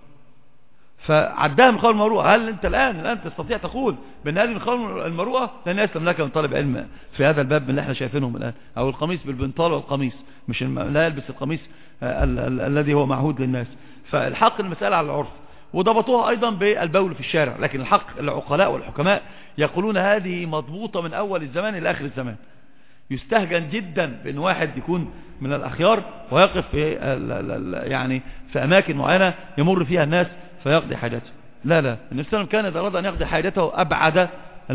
فعدها من خوارم المروءة. هل أنت الآن تستطيع تقول بأن هذه من خوارم المروءة؟ لن يسلم لك من طالب علم في هذا الباب من اللي احنا شايفينهم الآن. أو القميص بالبنطال والقميص، مش لا يلبس القميص الذي هو معهود للناس. فالحق المسألة على العرف، وضبطوها أيضا بالبول في الشارع. لكن الحق العقلاء والحكماء يقولون هذه مضبوطة من أول الزمان إلى آخر الزمان. يستهجن جدا بأن واحد يكون من الأخيار ويقف في يعني في أماكن معينة يمر فيها الناس فيقضي حاجته. لا النبي صلى الله عليه وسلم كان إذا أراد أن يقضي حاجته أبعد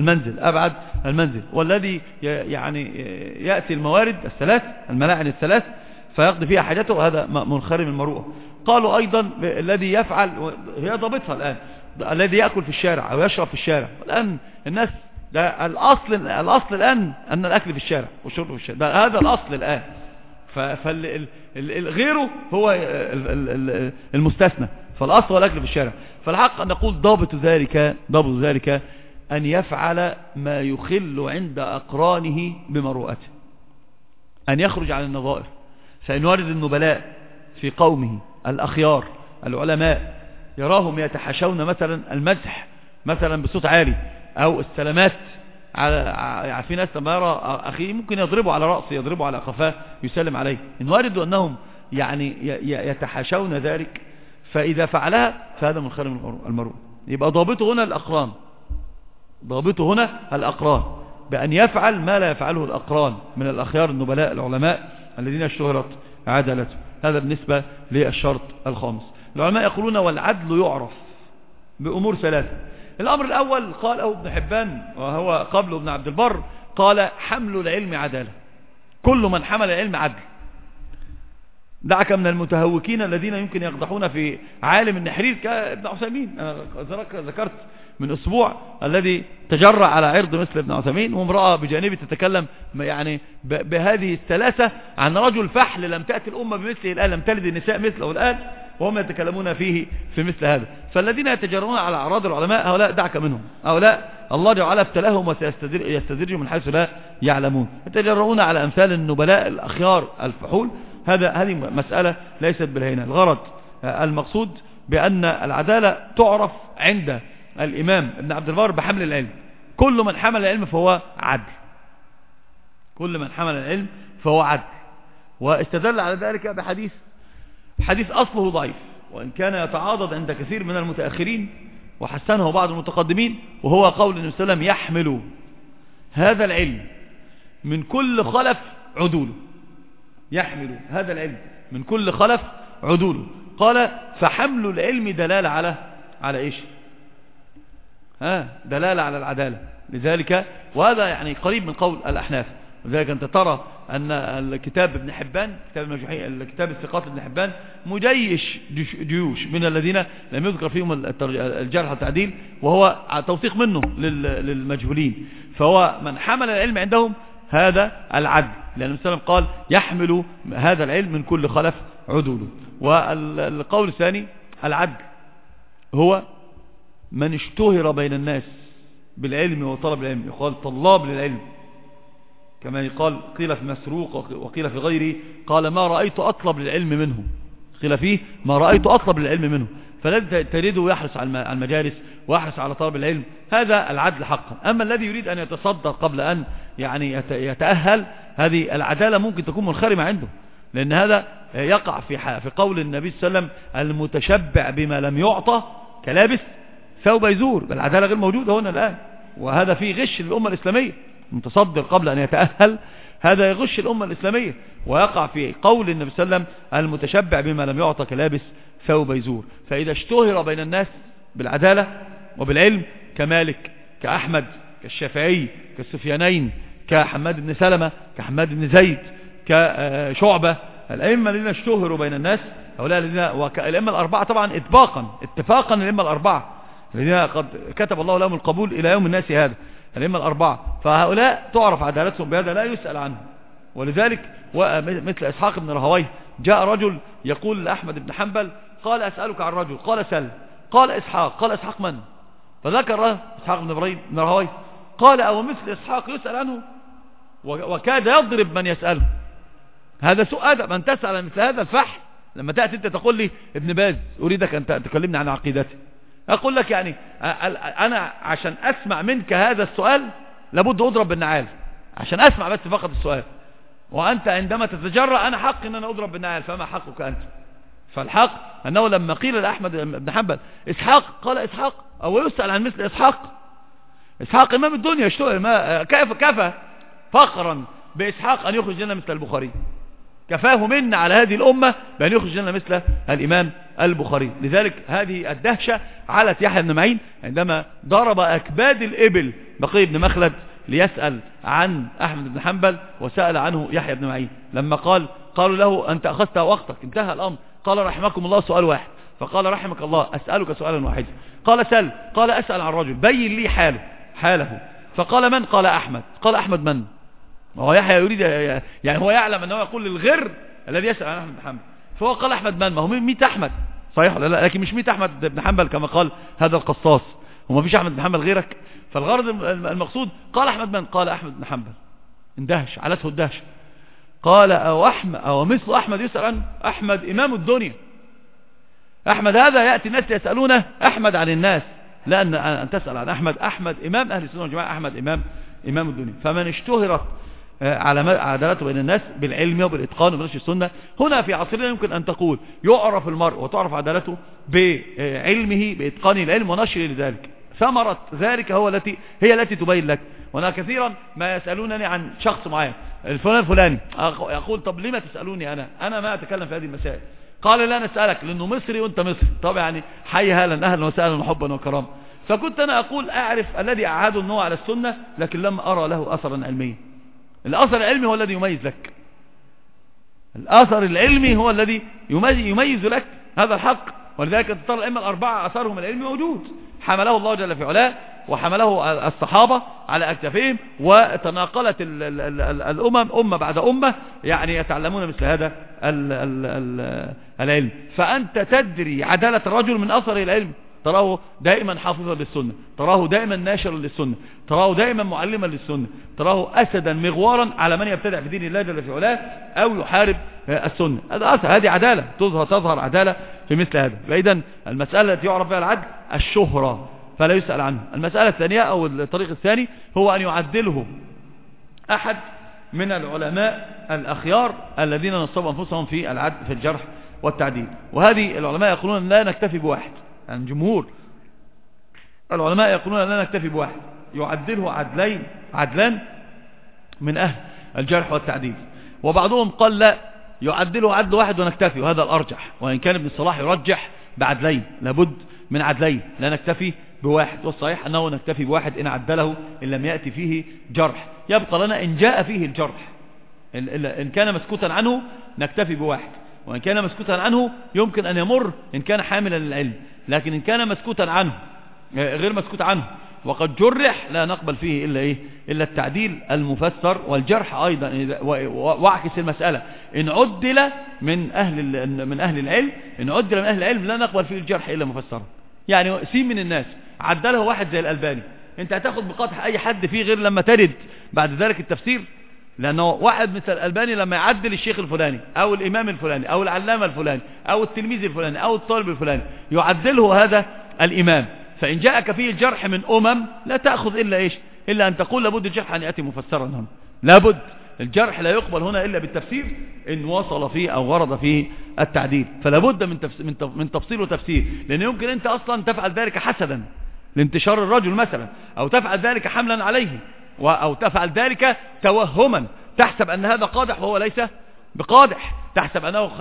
المنزل. والذي يعني يأتي الموارد الثلاث الملاعن الثلاث فيقضي فيها حاجته، وهذا منخرم المروءة. قالوا أيضا الذي يفعل، هي ضابطها الآن، الذي يأكل في الشارع أو يشرب في الشارع. الآن الناس ده الأصل الآن أن الأكل في الشارع والشرب في الشارع، ده هذا الأصل الآن. فغيره هو المستثنى، فالأصل هو الأكل في الشارع. فالحق أن نقول ضابط ذلك أن يفعل ما يخل عند أقرانه بمروءته، أن يخرج عن النظائر. فإن وارد النبلاء في قومه الأخيار العلماء يراهم يتحاشون مثلا المزح مثلا بصوت عالي، أو السلامات على في ناس لما يرى أخيه ممكن يضربه على رأسه، يضربه على قفاه، يسلم عليه. إن وارد أنهم يعني يتحاشون ذلك، فإذا فعلها فهذا من خارم المروءة. يبقى ضابطه هنا الأقران بأن يفعل ما لا يفعله الأقران من الأخيار النبلاء العلماء الذين اشتهرت عدالته. هذا بالنسبة للشرط الخامس. العلماء يقولون والعدل يعرف بأمور ثلاثة. الأمر الأول قاله ابن حبان وهو قبله ابن عبد البر، قال حمل العلم عدالة، كل من حمل العلم عدل. دعك من المتهوكين الذين يمكن يقدحون في عالم النحرير كابن عثيمين. أنا ذكرت من أسبوع الذي تجرع على عرض مثل ابن عثيمين، وامرأة بجانبه تتكلم يعني بهذه الثلاثة عن رجل فحل لم تأتي الأمة بمثله الآن، لم تلد النساء مثله الآن، وهم يتكلمون فيه في مثل هذا. فالذين يتجرؤون على أعراض العلماء هؤلاء دعك منهم، هؤلاء الله جعل ابتلاهم وسيستدرجهم من حيث لا يعلمون. يتجرؤون على أمثال النبلاء الأخيار الفحول. هذه مسألة ليست بالهينة. الغرض المقصود بأن العدالة تعرف عند الإمام ابن عبد البر بحمل العلم. كل من حمل العلم فهو عدل، واستدل على ذلك بحديث أصله ضعيف، وإن كان يتعاضد عند كثير من المتأخرين وحسنه بعض المتقدمين، وهو قول النبي صلى الله عليه وسلم يحمل هذا العلم من كل خلف عدوله. يحمل هذا العلم من كل خلف عدوله. قال فحمل العلم دلالة على ايش؟ دلالة على العدالة. لذلك وهذا يعني قريب من قول الأحناف. ولذلك أنت ترى أن الكتاب ابن حبان الكتاب الثقات ابن حبان مجيش جيوش من الذين لم يذكر فيهم الجرح والتعديل، وهو توثيق منه للمجهولين. فهو من حمل العلم عندهم هذا العدل، لأن النبي صلى الله عليه وسلم قال يحمل هذا العلم من كل خلف عدوله. والقول الثاني العدل هو من اشتهر بين الناس بالعلم وطلب العلم، يقال طلاب للعلم، كما يقال قيل في مسروق وقيل في غيره قال ما رأيت أطلب للعلم منه، قيل فيه ما رأيت أطلب للعلم منه. فالذي تريده يحرص على المجالس ويحرص على طلب العلم، هذا العدل حقا. أما الذي يريد أن يتصدر قبل أن يعني يتأهل، هذه العدالة ممكن تكون منخرمة عنده، لأن هذا يقع في قول النبي صلى الله عليه وسلم المتشبع بما لم يعطى كلابس ثوب يزور. العدالة غير موجودة هنا الآن، وهذا فيه غش للأمة الإسلامية. المتصدر قبل أن يتأهل هذا يغش الأمة الإسلامية، ويقع في قول النبي صلى الله عليه وسلم المتشبع بما لم يعطى كلابس ثوب يزور. فإذا اشتهر بين الناس بالعدالة وبالعلم كمالك كأحمد كالشافعي كالسفيانين كحماد بن سلمة كحماد بن زيد كشعبة، الأئمة الذين اشتهروا بين الناس هؤلاء الذين، والأئمة الأربعة طبعا اتفاقا الأئمة الأربعة الذين قد كتب الله لهم القبول إلى يوم الناس هذا، الأئمة الأربعة، فهؤلاء تعرف عدالتهم بهذا لا يسأل عنه. ولذلك مثل إسحاق بن راهويه جاء رجل يقول لأحمد بن حنبل قال أسألك عن رجل، قال سل، قال إسحاق، قال إسحاق من؟ فذكر إسحاق بن راهويه قال أو مثل إسحاق يسأل عنه، وكاد يضرب من يسأله. هذا سوء أدب أن تسأل مثل هذا الفحل. لما تأتي أنت تقول لي ابن باز أريدك أن تكلمني عن عقيدتي، أقول لك يعني أنا عشان أسمع منك هذا السؤال لابد أضرب بالنعال عشان أسمع بس فقط السؤال، وأنت عندما تتجرأ أنا حق أن أنا أضرب بالنعال، فما حقك أنت؟ فالحق أنه لما قيل لأحمد بن حنبل إسحاق قال إسحاق أو يسأل عن مثل إسحاق إمام الدنيا اشتهر، كفى فخرا بإسحاق أن يخرج لنا مثل البخاري، كفاه منا على هذه الأمة بأن يخرج لنا مثل الإمام البخاري. لذلك هذه الدهشة علت يحيى بن معين عندما ضرب أكباد الإبل بقي بن مخلد ليسأل عن أحمد بن حنبل، وسأل عنه يحيى بن معين لما قالوا له أنت أخذت وقتك انتهى الأمر، قال رحمكم الله سؤال واحد، فقال رحمك الله أسألك سؤالا واحدا، قال سل، قال أسأل عن رجل بين لي حاله، فقال من؟ قال أحمد، قال أحمد من؟ وهو يحيى يريد يعني هو يعلم أنه يقول للغر الذي يسأل عن أحمد بن حنبل، فهو قال أحمد من؟ ما هو 100 أحمد صحيح ولا لا؟ لكن مش 100 أحمد بن حنبل كما قال هذا القصاص، وما فيش أحمد بن حنبل غيرك. فالغرض المقصود قال أحمد من؟ قال أحمد بن حنبل. اندهش علته الدهش، قال أو مثل أحمد يسأل عنه؟ أحمد إمام الدنيا، أحمد هذا يأتي الناس يسألونه أحمد عن الناس، لأن أن تسأل عن أحمد إمام أهل السنة والجماعة، أحمد إمام الدنيا. فمن اشتهرت على عدالته بين الناس بالعلم وبالإتقان وبنشر السنة، هنا في عصرنا يمكن أن تقول يعرف المرء وتعرف عدالته بعلمه بإتقانه العلم ونشر لذلك، ثمرة ذلك هي التي تبين لك. وانا كثيرا ما يسألونني عن شخص معين الفلاني، يقول طب لما تسألوني أنا ما أتكلم في هذه المسائل، قال لا نسألك لأنه مصري وانت مصري، طب يعني حي أهلا وسهلا وحبا وكرام. فكنت أنا أقول أعرف الذي أعاده النوع على السنة، لكن لم أرى له أثرا علميا. الأثر العلمي هو الذي يميز لك، الأثر العلمي هو الذي يميز لك هذا الحق. ولذلك ترى الأئمة الأربعة أثرهم العلمي موجود، حمله الله جل في علاه وحمله الصحابة على أكتافهم، وتناقلت الأمم أمة بعد أمة يعني يتعلمون مثل هذا العلم. فأنت تدري عدالة الرجل من أثر العلم، تراه دائما حافظا للسنة، تراه دائما ناشرا للسنة، تراه دائما معلما للسنة، تراه أسدا مغوارا على من يبتدع في دين الله جل في علاه أو يحارب السنة. هذا أثر، هذه عدالة تظهر عدالة في مثل هذا. فإذا المسألة التي يعرف بها العدل الشهرة فلا يسأل عنه. المسألة الثانية أو الطريق الثاني هو أن يعدله أحد من العلماء الأخيار الذين نصبوا أنفسهم في العدل في الجرح والتعديل. وهذه العلماء يقولون لا نكتفي بواحد، يعني جمهور العلماء يقولون لا نكتفي بواحد، يعدله عدلان من أهل الجرح والتعديل. وبعضهم قال لا يعدله عدل واحد ونكتفي، وهذا الأرجح، وإن كان ابن الصلاح يرجح بعدلين، لابد من عدلين، لا نكتفي بواحد، والصحيح أنه نكتفي بواحد إن عدله إن لم يأتي فيه جرح. يبقى لنا إن جاء فيه الجرح، إن كان مسكوتا عنه نكتفي بواحد، وإن كان مسكوتا عنه يمكن أن يمر إن كان حاملا للعلم، لكن إن كان مسكوتا عنه غير مسكوت عنه وقد جرح لا نقبل فيه إلا التعديل المفسر والجرح أيضا. واعكس المسألة، إن عدل من أهل العلم، إن عدل من أهل العلم لا نقبل فيه الجرح إلا مفسرا. يعني سين من الناس عدله واحد زي الألباني، أنت هتاخد بقطع أي حد فيه غير لما ترد بعد ذلك التفسير؟ لأنه واحد مثل الألباني لما يعدل الشيخ الفلاني أو الإمام الفلاني أو العلامة الفلاني أو التلميذ الفلاني أو الطالب الفلاني يعدله هذا الإمام، فإن جاءك فيه الجرح من لا تأخذ إلا أن تقول لابد الجرح أن يأتي مفسرا هنا. لابد الجرح لا يقبل هنا إلا بالتفسير إن وصل فيه أو ورد فيه التعديل، فلابد من تفصيل وتفسير، لأن يمكن أنت أصلا تفعل ذلك حسدا لانتشار الرجل مثلا، أو تفعل ذلك حملا عليه، أو تفعل ذلك توهما، تحسب أن هذا قادح وهو ليس بقادح، تحسب أنه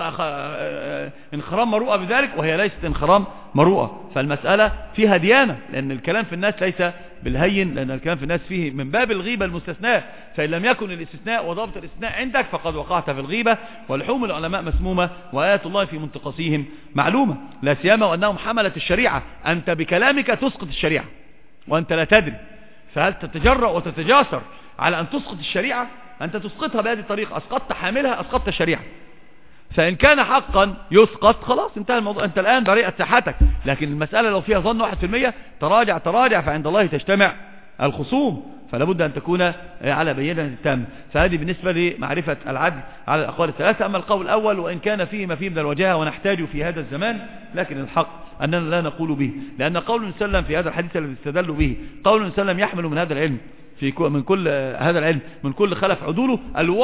انخرام مروءة بذلك وهي ليست انخرام مروءة. فالمسألة فيها ديانة، لأن الكلام في الناس ليس بالهين، لأن الكلام في الناس فيه من باب الغيبة المستثناء، فإن لم يكن الاستثناء وضابط الاستثناء عندك فقد وقعت في الغيبة، ولحوم العلماء مسمومة وآيات الله في منتقصيهم معلومة، لا سيما وأنهم حملت الشريعة. أنت بكلامك تسقط الشريعة وأنت لا تدري، فهل تتجرأ وتتجاسر على أن تسقط الشريعة؟ أنت تسقطها بهذه الطريقة، أسقطت حاملها، أسقطت الشريعة. فإن كان حقا يسقط خلاص انتهى الموضوع، أنت الآن بريئة صحتك. لكن المسألة لو فيها ظن 1%، تراجع فعند الله تجتمع الخصوم، فلا بد أن تكون على بينة تامة. فهذه بالنسبة لمعرفة العدل على الأقوال الثلاثة. أما القول الأول وإن كان فيه ما فيه من الوجاهة ونحتاج في هذا الزمان، لكن الحق أننا لا نقول به، لأن قول سلم في هذا الحديث الذي استدلوا به، قول سلم يحمل من هذا العلم من كل هذا العلم من كل خلف عدوله.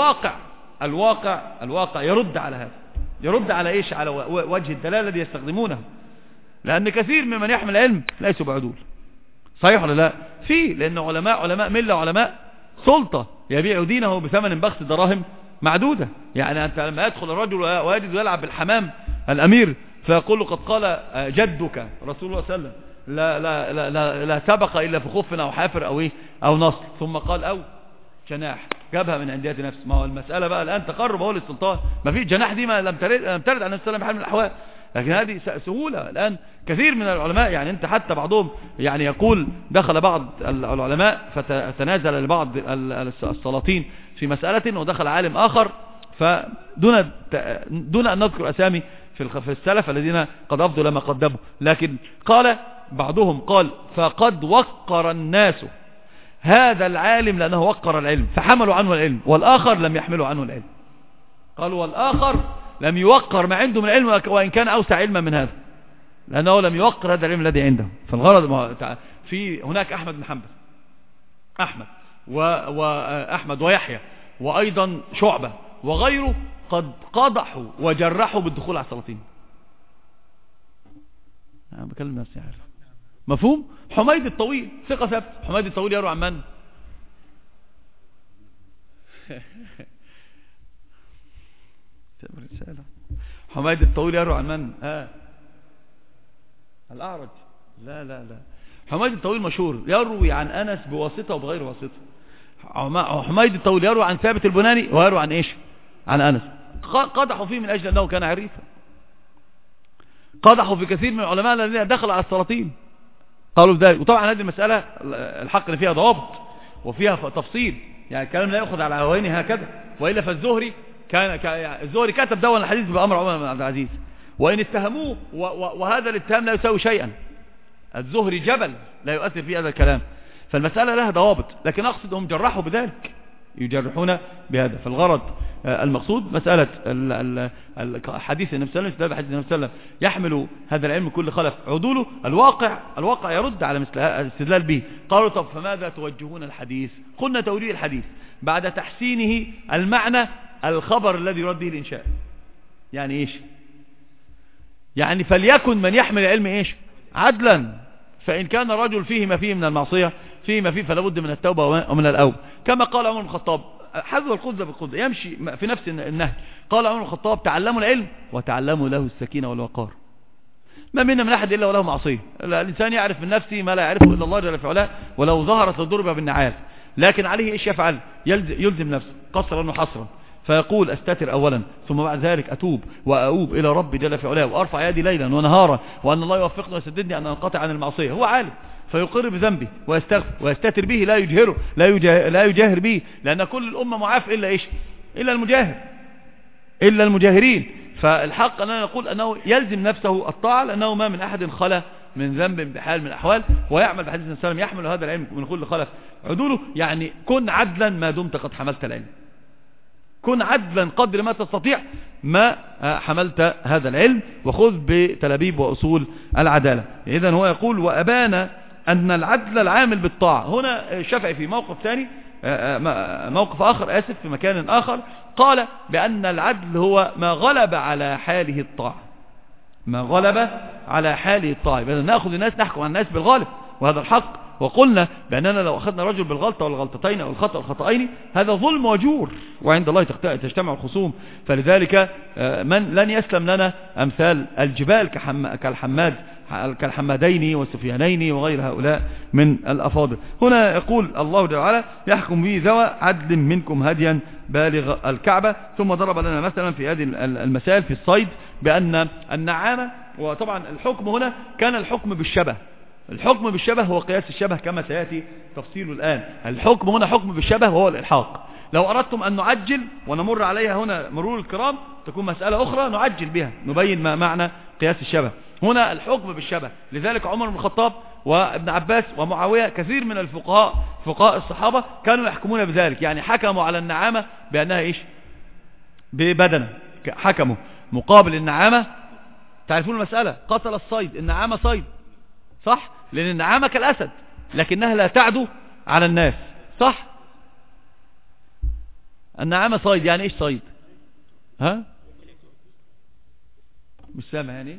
الواقع يرد على هذا، يرد على ايش؟ على وجه الدلالة الذي يستخدمونه، لأن كثير ممن يحمل علم ليسوا بعدول. صحيح ولا لا؟ لأن علماء ملة وعلماء سلطة يبيع دينه بثمن بخس دراهم معدودة. يعني أنت لما يدخل الرجل ويجد يلعب بالحمام الأمير فيقول له قد قال جدك رسول الله صلى الله عليه وسلم لا سبق إلا في خف أو حافر أو نصر، ثم قال أو جناح، جابها من عندية نفس. ما هو المسألة بقى الآن تقرب هو للسلطان، ما في جناح دي ما لم ترد عن السلام بحال من الأحوال، لكن هذه سهولة الآن. كثير من العلماء يعني أنت حتى بعضهم يعني يقول دخل بعض العلماء فتنازل لبعض السلاطين في مسألة ودخل عالم آخر، دون أن نذكر أسامي في السلف الذين قد أفضوا لما قدموا، لكن بعضهم قال فقد وقر الناس هذا العالم لأنه وقر العلم فحملوا عنه العلم، والآخر لم يحملوا عنه العلم. قالوا والآخر لم يوقر ما عنده من العلم وإن كان أوسع علما من هذا، لأنه لم يوقر هذا العلم الذي عنده. فالغرض في هناك أحمد بن حنبل، وأحمد ويحيى وأيضا شعبة وغيره قد قضحوا وجرحوا بالدخول على السلاطين. أنا بكلم نفسي عارف مفهوم. حميد الطويل ثقة ثابت. حميد الطويل يروي عن من؟ حميد الطويل يروي عن من؟ الأعرج. لا حميد الطويل مشهور يروي عن أنس بواسطة وبغير واسطة. حميد الطويل يروي عن ثابت البناني ويروي عن إيش؟ عن أنس. قدحوا فيه من أجل أنه كان عريفا، قدحوا في كثير من العلماء الذين دخلوا على السلاطين قالوا بذلك. وطبعا هذه المسألة الحق اللي فيها ضوابط وفيها تفصيل، يعني الكلام لا يأخذ على عوينه هكذا، وإلا فالزهري الزهري كتب دون الحديث بأمر عمر بن عبد العزيز، وإن اتهموه وهذا الاتهام لا يساوي شيئا، الزهري جبل لا يؤثر في هذا الكلام. فالمسألة لها ضوابط، لكن أقصد هم جرحوا بذلك، يجرحون بهذا. فالغرض المقصود مسألة حديث النبي صلى الله عليه وسلم، حديث النبي صلى الله عليه وسلم يحمل هذا العلم كل خلف عدوله. الواقع يرد على مثل الاستدلال به. قالوا طب فماذا توجهون الحديث؟ قلنا توجيه الحديث بعد تحسينه المعنى الخبر الذي يرد به الإنشاء. يعني إيش؟ يعني فليكن من يحمل العلم إيش؟ عدلا. فإن كان الرجل فيه ما فيه من المعصية فيه ما فيه فلا بد من التوبة ومن الأوبة، كما قال عمر بن الخطاب حذو القدة بالقدة يمشي في نفس النهج. قال عمر بن الخطاب تعلموا العلم وتعلموا له السكينة والوقار. ما منا من أحد إلا وله معصية. الإنسان يعرف من نفسه ما لا يعرفه إلا الله جل في علاه، ولو ظهرت لضرب بالنعال. لكن عليه إيش يفعل؟ يلزم نفسه قصرا وحصرا، فيقول أستتر أولا، ثم بعد ذلك أتوب وأؤوب إلى ربي جل في علاه، وأرفع يدي ليلا ونهارا، وأن الله يوفقني ويسددني أن أنقطع عن المعصية. هو عالم فيقر بذنبه ويستغفر ويستتر به، لا يجهره، لا يجاهر به، لأن كل الأمة معاف إلا إيش؟ إلا المجاهر، إلا المجاهرين. فالحق أننا نقول أنه يلزم نفسه الطاعة، لأنه ما من أحد خلا من ذنب بحال من الأحوال، ويعمل بحديث النبي صلى الله عليه وسلم يحمل هذا العلم من كل خلف عدوله. يعني كن عدلا ما دمت قد حملت العلم، كن عدلا قدر ما تستطيع ما حملت هذا العلم، وخذ بتلابيب وأصول العدالة. إذن هو يقول وأبان أن العدل العامل بالطاعة. هنا الشافعي في موقف ثاني، موقف آخر آسف، في مكان آخر، قال بأن العدل هو ما غلب على حاله الطاعة، ما غلب على حاله الطاعة. بدنا نأخذ الناس، نحكم على الناس بالغالب، وهذا الحق. وقلنا بأننا لو أخذنا رجل بالغلطة والغلطتين أو الخطأ والخطأين هذا ظلم وجور، وعند الله تجتمع الخصوم. فلذلك من لن يسلم لنا أمثال الجبال كالحمادين والسفيانين وغير هؤلاء من الأفاضل. هنا يقول الله جل وعلا يحكم به ذوى عدل منكم هديا بالغ الكعبة. ثم ضرب لنا مثلا في هذه المسائل في الصيد بأن النعامة، وطبعا الحكم هنا كان الحكم بالشبه، الحكم بالشبه هو قياس الشبه كما سيأتي تفصيله الآن. الحكم هنا حكم بالشبه وهو الإلحاق. لو أردتم أن نعجل ونمر عليها هنا مرور الكرام تكون مسألة أخرى نعجل بها، نبين ما معنى قياس الشبه. هنا الحكم بالشبه. لذلك عمر بن الخطاب وابن عباس ومعاوية كثير من فقهاء الصحابة كانوا يحكمون بذلك، يعني حكموا على النعامة بأنها إيش؟ ببدنة، حكموا مقابل النعامة. تعرفون المسألة، قتل الصيد، النعامة صيد صح، لأن النعامة كالأسد لكنها لا تعدو على الناس صح. النعامة صيد، يعني ايش صيد؟ ها مش سامع يعني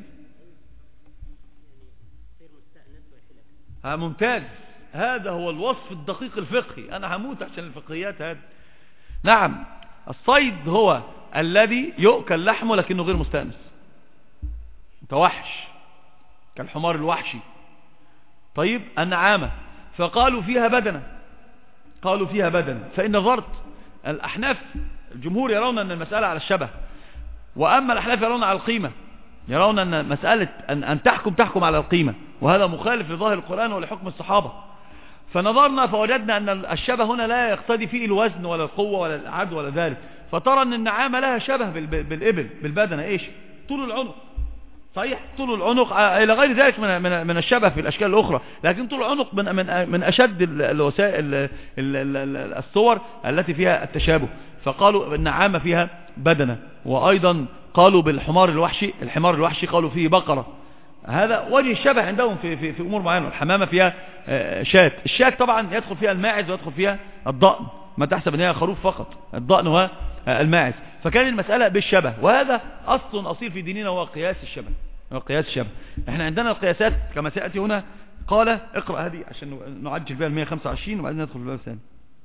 ممتاز، هذا هو الوصف الدقيق الفقهي. انا هموت عشان الفقهيات هذه. نعم، الصيد هو الذي يؤكل لحمه لكنه غير مستأنس، متوحش كالحمار الوحشي. طيب النعامة فقالوا فيها بدنة، قالوا فيها بدنة. فإن نظرت الأحناف الجمهور يرون أن المسألة على الشبه، وأما الأحناف يرون على القيمة، يرون أن مسألة أن تحكم على القيمة، وهذا مخالف لظاهر القرآن ولحكم الصحابة. فنظرنا فوجدنا أن الشبه هنا لا يقتضي فيه الوزن ولا القوة ولا العد ولا ذلك. فترى أن النعامة لها شبه بالإبل بالبدنة، إيش؟ طول العنق، صحيح طول العنق إلى غير ذلك من الشبه في الأشكال الأخرى، لكن طول العنق من أشد الوسائل الصور التي فيها التشابه. فقالوا النعامة فيها بدنة. وأيضا قالوا بالحمار الوحشي، الحمار الوحشي قالوا فيه بقرة. هذا وجه الشبه عندهم في أمور معينة. الحمامة فيها شاة، الشاة طبعا يدخل فيها الماعز ويدخل فيها الضأن، ما تحسب أنها خروف فقط، الضأن هو الماعز. فكان المسألة بالشبه، وهذا أصل أصيل في ديننا هو قياس الشبه، قياس الشبه. احنا عندنا القياسات كما سيأتي هنا. قال اقرأ هذه عشان نعجل بها 125 وبعدين ندخل في الباب الثاني.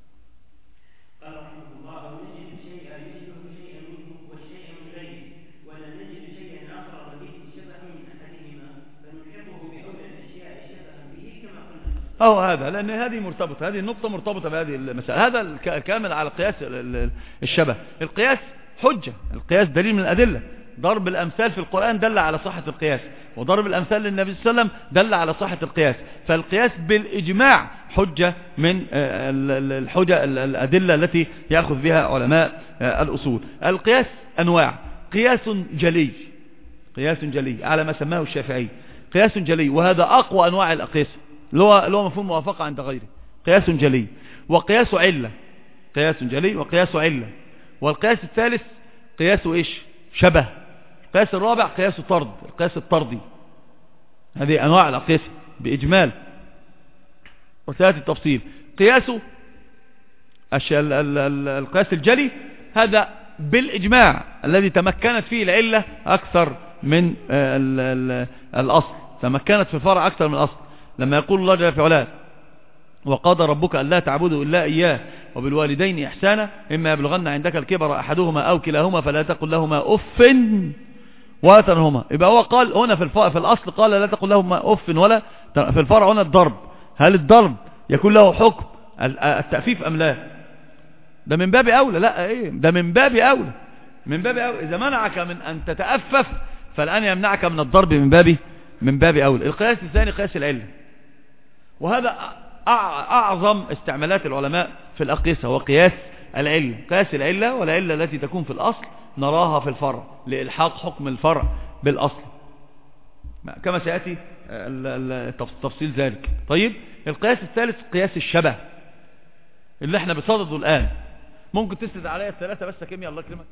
قال رحمه الله ونجد شيئا يشبه شيئا منه والشيء من غيره، ولا نجد شيئا أقرب به الشبه من أحدهما فنلحقه بأولى الأشياء شبها به كما قلنا. هذا لأن هذه مرتبطة، هذه النقطة مرتبطة بهذه المسألة. هذا الكامل على قياس الشبه. القياس حجة، القياس دليل من الأدلة. ضرب الأمثال في القرآن دل على صحة القياس، وضرب الأمثال للنبي صلى الله عليه وسلم دل على صحة القياس. فالقياس بالإجماع حجة من الحجة الأدلة التي يأخذ بها علماء الأصول. القياس أنواع: قياس جلي، قياس جلي على ما سماه الشافعي، قياس جلي، وهذا أقوى أنواع الأقياس اللي هو مفهوم موافقة عند غيره. قياس جلي وقياس علة، قياس جلي وقياس علة. والقياس الثالث قياس إيش؟ شبه. القياس الرابع قياس طرد، القياس الطردي. هذه أنواع الأقياس بإجمال وسيأتي التفصيل. قياس القياس الجلي هذا بالإجماع الذي تمكنت فيه العلة أكثر من الأصل، تمكنت في الفرع أكثر من الأصل. لما يقول الله جل في علاه وقضى ربك ألا تعبدوا إلا إياه وبالوالدين إحسانا إما يبلغن عندك الكبر أحدهما أو كلاهما فلا تقل لهما أف ولا تنهرهما. يبقى هو قال هنا في الأصل قال لا تقل لهما أف، ولا في الفرع هنا الضرب. هل الضرب يكون له حكم التأفيف أم لا؟ ده من باب أولى. لا ايه ده من باب أولى، من باب أولى. إذا منعك من أن تتأفف فالآن يمنعك من الضرب من باب أولى. القياس الثاني قياس العلة، وهذا أعظم استعمالات العلماء في الأقيسة، هو قياس العلة. قياس العلة والعلة التي تكون في الأصل نراها في الفرع لإلحاق حكم الفرع بالأصل، كما سيأتي تفصيل ذلك. طيب القياس الثالث قياس الشبه اللي احنا بصدده الآن. ممكن تسند عليا الثلاثة بس يا كيمياء الله يكرمك.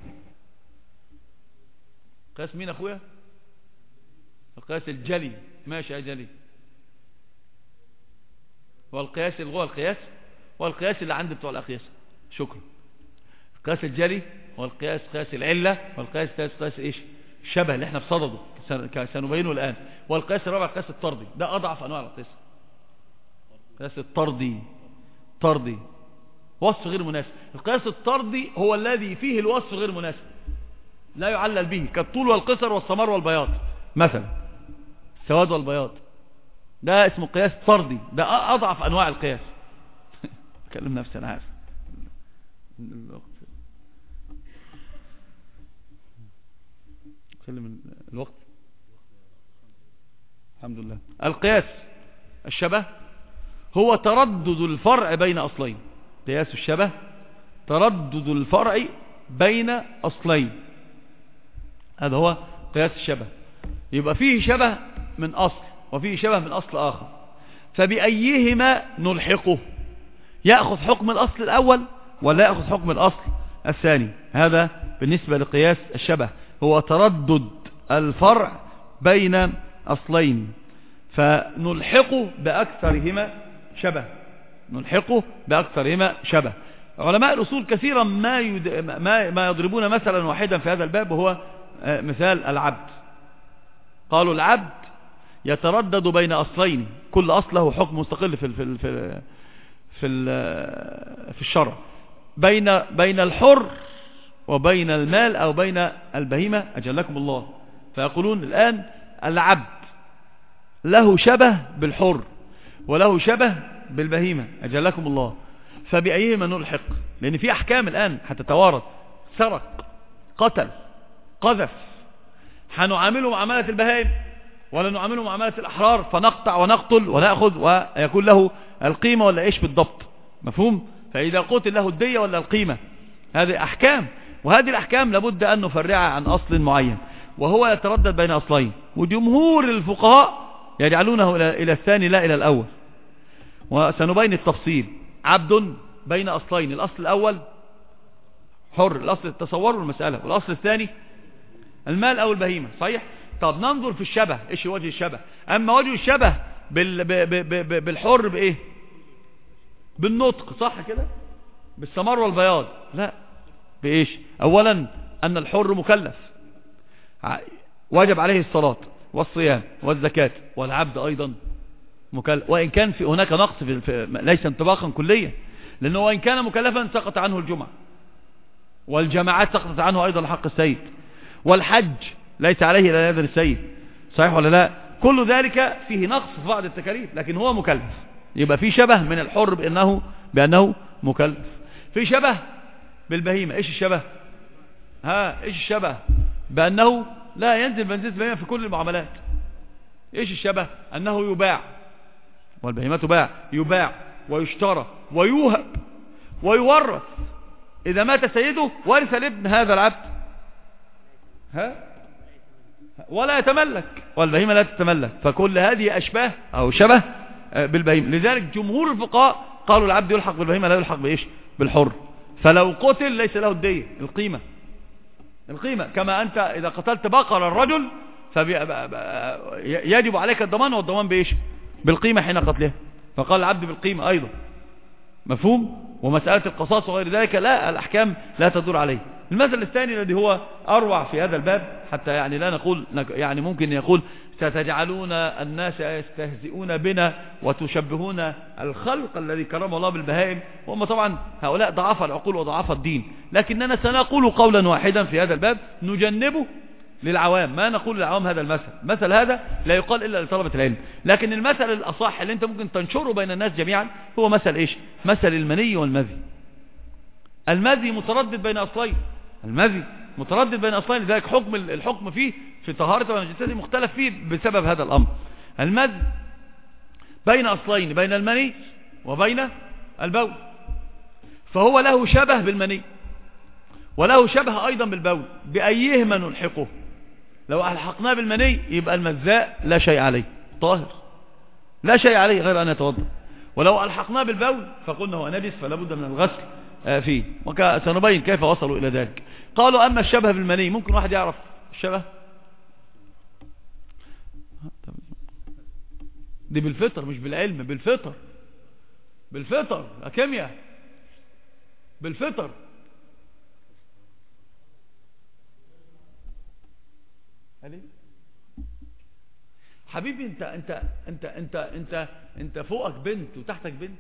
قياس مين اخويا؟ القياس الجلي. ماشي يا جلي. والقياس اللي هو والقياس اللي عند بتوع الأقياس. شكرا. القياس الجلي والقياس قياس العلة، والقياس الثالث قياس ايش؟ الشبه اللي احنا بصدده سنبينه الآن. والقياس الرابع قياس الطردي، ده أضعف أنواع القياس. قياس طردي وصف غير مناسب. القياس الطردي هو الذي فيه الوصف غير مناسب، لا يعلل به، كالطول والقصر والسمار والبياض مثلا، السواد والبياض، ده اسمه قياس طردي، ده أضعف أنواع القياس. أكلم نفسي أنا عارف الوقت الحمد لله. القياس الشبه هو تردد الفرع بين أصلين. قياس الشبه تردد الفرع بين أصلين، هذا هو قياس الشبه. يبقى فيه شبه من أصل وفيه شبه من أصل آخر، فبأيهما نلحقه؟ يأخذ حكم الأصل الأول ولا يأخذ حكم الأصل الثاني؟ هذا بالنسبة لقياس الشبه، هو تردد الفرع بين أصلين فنلحقه بأكثرهما شبه. علماء الأصول كثيرا ما يضربون مثلا واحدا في هذا الباب، وهو مثال العبد. قالوا العبد يتردد بين أصلين، كل أصل له حكم مستقل في الشرع، بين الحر وبين المال أو بين البهيمة أجلكم الله. فيقولون الآن العبد له شبه بالحر وله شبه بالبهيمة أجلكم الله، فبأيهما نلحق؟ لأن في أحكام الآن هتتوارد، سرق، قتل، قذف، هنعامله معاملة البهائم ولا نعامله معاملة الأحرار؟ فنقطع ونقتل ونأخذ ويكون له القيمة ولا إيش بالضبط؟ مفهوم؟ فإذا قتل له الدية ولا القيمة؟ هذه أحكام، وهذه الأحكام لابد أن نفرعها عن أصل معين، وهو يتردد بين أصلين. وجمهور الفقهاء يجعلونه إلى الثاني لا إلى الأول، وسنبين التفصيل. عبد بين أصلين، الأصل الأول حر، الأصل تصوروا المسألة، والأصل الثاني المال أو البهيمة. صحيح؟ طب ننظر في الشبه، إيش وجه الشبه؟ أما وجه الشبه بالحر بإيه؟ بالنطق، صح كده؟ بالسمار والبياض؟ لا، بإيش؟ أولا أن الحر مكلف واجب عليه الصلاة والصيام والزكاة، والعبد أيضا مكلف، وإن كان في هناك نقص ليس انطباقا كليا، لأنه وإن كان مكلفا سقط عنه الجمعة، والجماعات سقطت عنه أيضا حق السيد، والحج ليس عليه إلا يأذن السيد. صحيح ولا لا؟ كل ذلك فيه نقص في بعض التكاليف، لكن هو مكلف. يبقى في شبه من الحر بأنه مكلف. في شبه بالبهيمة. إيش الشبه؟ إيش الشبه؟ بأنه لا ينزل منزلة البهيمة في كل المعاملات. إيش الشبه؟ أنه يباع، والبهيمة تباع، يباع ويشترى ويوهب ويورث. إذا مات سيده ورث الابن هذا العبد ولا يتملك، والبهيمة لا تتملك. فكل هذه أشباه أو شبه بالبهيمة. لذلك جمهور الفقهاء قالوا العبد يلحق بالبهيمة لا يلحق بإيش؟ بالحر. فلو قتل ليس له الدية، القيمة. كما أنت إذا قتلت بقر الرجل يجب عليك الضمان، والضمان بإيش؟ بالقيمة حين قتلها. فقال العبد بالقيمة أيضا. مفهوم؟ ومسألة القصاص وغير ذلك لا، الأحكام لا تدور عليه. المثل الثاني الذي هو أروع في هذا الباب، حتى يعني لا نقول، يعني ممكن يقول ستجعلون الناس يستهزئون بنا وتشبهون الخلق الذي كرم الله بالبهائم، وهم طبعا هؤلاء ضعاف العقول وضعاف الدين. لكننا سنقول قولا واحدا في هذا الباب نجنبه للعوام، ما نقول للعوام هذا المثل هذا لا يقال إلا لطلبة العلم، لكن المثل الأصح اللي انت ممكن تنشره بين الناس جميعا هو مثل ايش؟ مثل المني والمذي. المذي متردد بين أصلين، المذي متردد بين أصلين، لذلك الحكم فيه في طهارة ونجاسته مختلف فيه بسبب هذا الأمر. المذي بين أصلين، بين المني وبين البول، فهو له شبه بالمني وله شبه أيضا بالبول، بأيهما نلحقه؟ لو ألحقناه بالمني يبقى المذاء لا شيء عليه، طاهر لا شيء عليه غير أن يتوضأ، ولو ألحقناه بالبول فقلنا هو نجس فلا بد من الغسل فيه، وسنبين كيف وصلوا إلى ذلك. قالوا أما الشبه بالمني، ممكن واحد يعرف الشبه؟ دي بالفطر مش بالعلم، بالفطر كيمياء، بالفطر. حبيبي انت فوقك بنت وتحتك بنت،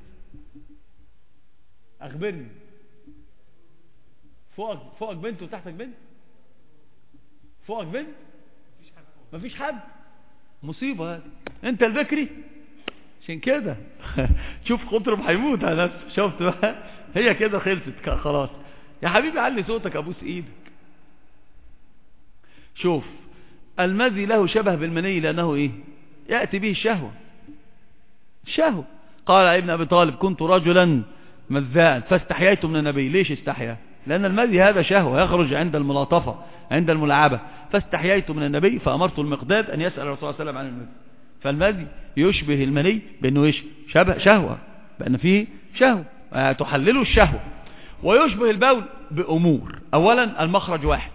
اخبرني. فوقك بنت وتحتك بنت، فوقك بنت مفيش حد، مصيبة هذه. انت البكري عشان كده شوف قطرب هيموت على نفسه، شفت بقى؟ هي كده خلصت خلاص يا حبيبي، علي صوتك ابوس ايدك. شوف، المذي له شبه بالمني لأنه إيه؟ يأتي به الشهوة. قال ابن أبي طالب كنت رجلا مذاء فاستحييت من النبي. ليش استحيا؟ لأن المذي هذا شهوة يخرج عند الملاطفة، عند الملعبة، فاستحييت من النبي فأمرت المقداد أن يسأل الرسول صلى الله عليه وسلم عن المذي. فالمذي يشبه المني بأنه إيش؟ شهوة، بأن فيه شهوة تحلله الشهوة. ويشبه البول بأمور، أولا المخرج واحد،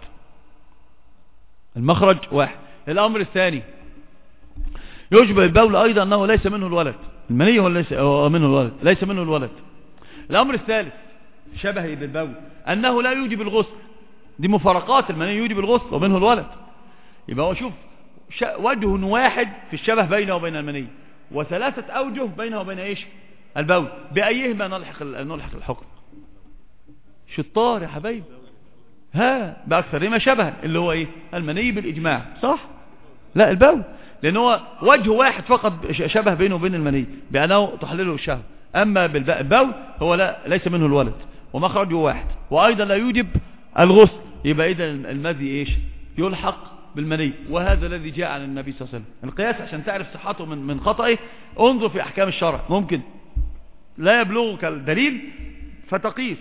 الأمر الثاني يشبه البول أيضا أنه ليس منه الولد، المني هو ليس منه الولد، ليس منه الولد. الأمر الثالث شبه بالبول أنه لا يوجب الغسل، دي مفارقات، المني يوجب الغسل ومنه الولد. يبقى هو شوف وجه واحد في الشبه بينه وبين المني، وثلاثة أوجه بينه وبين إيش؟ البول. بأيهما نلحق الحكم؟ شطار يا حبايب، بأكثر ما شبه اللي هو إيه؟ المني بالإجماع، صح؟ لا البول، لأنه هو وجه واحد فقط شبه بينه وبين المني بأنه تحلله الشهوة. أما البول هو ليس منه الولد ومخرجه واحد، وأيضا لا يوجب الغسل، يبقى إذا المذي إيش؟ يلحق بالمني. وهذا الذي جاء عن النبي صلى الله عليه وسلم. القياس عشان تعرف صحته من خطئه انظر في أحكام الشرع، ممكن لا يبلغك الدليل فتقيس،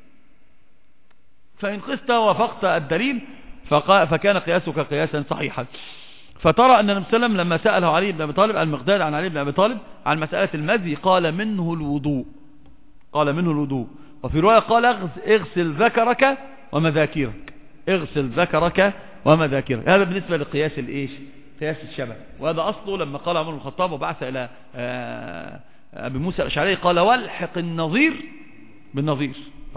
فإن قست وفقت الدليل فكان قياسك قياسا صحيحا. فترى أن النبي صلى الله عليه وسلم لما سأله علي بن أبي طالب المقداد عن علي بن أبي طالب عن مسألة المذي قال منه الوضوء، وفي رواية قال اغسل ذكرك ومذاكرك. هذا بالنسبة لقياس الإيش؟ قياس الشبه. وهذا أصله لما قال عمر بن الخطاب وبعث إلى أبي موسى الأشعري قال والحق النظير بالنظير،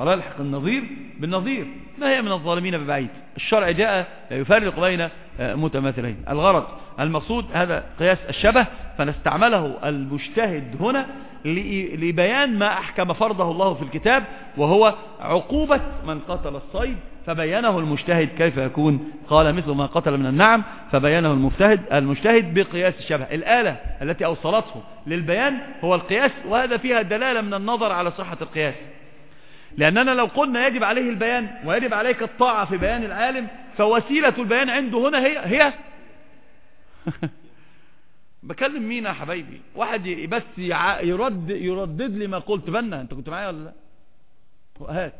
ما هي من الظالمين ببعيد. الشرع جاء يفرق بين متماثلين. الغرض المقصود هذا قياس الشبه، فنستعمله المجتهد هنا لبيان ما أحكم فرضه الله في الكتاب، وهو عقوبة من قتل الصيد، فبينه المجتهد كيف يكون. قال مثل ما قتل من النعم، فبينه المجتهد بقياس الشبه. الآلة التي أوصلته للبيان هو القياس، وهذا فيها دلالة من النظر على صحة القياس، لأننا لو قلنا يجب عليه البيان ويجب عليك الطاعة في بيان العالم، فوسيلة البيان عنده هنا هي بكلم مين يا حبايبي؟ واحد بس يردد لي ما قلت. بنا انت كنت معايا ولا لا؟ هات.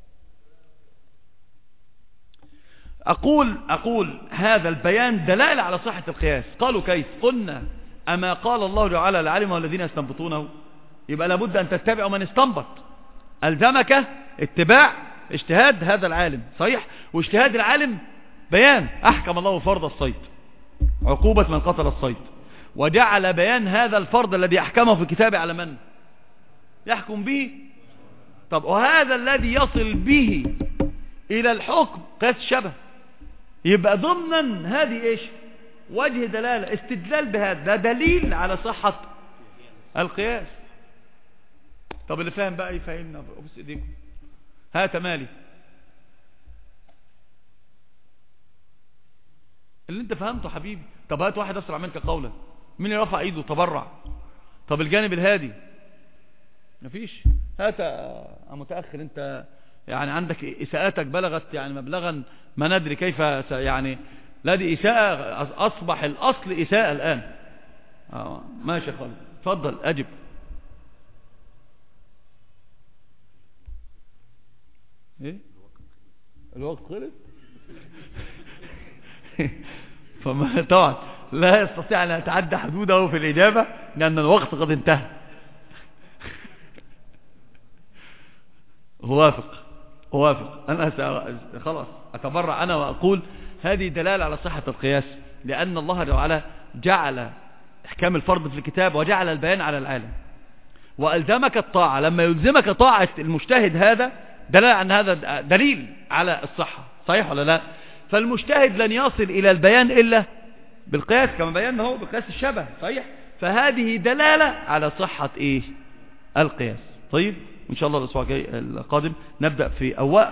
أقول هذا البيان دلالة على صحة القياس. قالوا كيف؟ قلنا أما قال الله تعالى العالم والذين يستنبطونه، يبقى لابد أن تتبع من استنبط، ألزمك اتباع اجتهاد هذا العالم، صحيح؟ واجتهاد العالم بيان أحكم الله فرض الصيد، عقوبة من قتل الصيد، وجعل بيان هذا الفرض الذي أحكمه في كتابه على من يحكم به. طب وهذا الذي يصل به إلى الحكم قياس الشبه، يبقى ضمنا هذه إيش؟ وجه دلالة، استدلال بهذا، ده دليل على صحة القياس. طب اللي فاهم بقى يفهمنا، بس ايديكم. هات مالي. اللي انت فهمته حبيبي. طب هات واحد اسرع منك قولا، مين اللي رفع ايده تبرع؟ طب الجانب الهادي مفيش. هات متأخر انت، يعني عندك اساءتك بلغت يعني مبلغا ما ندري كيف يعني. لا دي اساءة، اصبح الاصل اساءة الان. ماشي يا خالد اتفضل اجب. ايه الوقت خلص؟ فما طبعا لا يستطيع ان يتعدى حدوده في الاجابه لان الوقت قد انتهى. اوافق انا خلاص اتبرع انا واقول هذه دلاله على صحه القياس، لان الله تعالى جعل احكام الفرض في الكتاب وجعل البيان على العالم، والزمك الطاعه. لما يلزمك طاعه المجتهد هذا دلاله عن هذا، دليل على الصحه، صحيح ولا لا؟ فالمجتهد لن يصل الى البيان الا بالقياس، كما بينا هو بقياس الشبه، صحيح؟ فهذه دلاله على صحه ايه؟ القياس. طيب ان شاء الله الاسبوع القادم نبدا في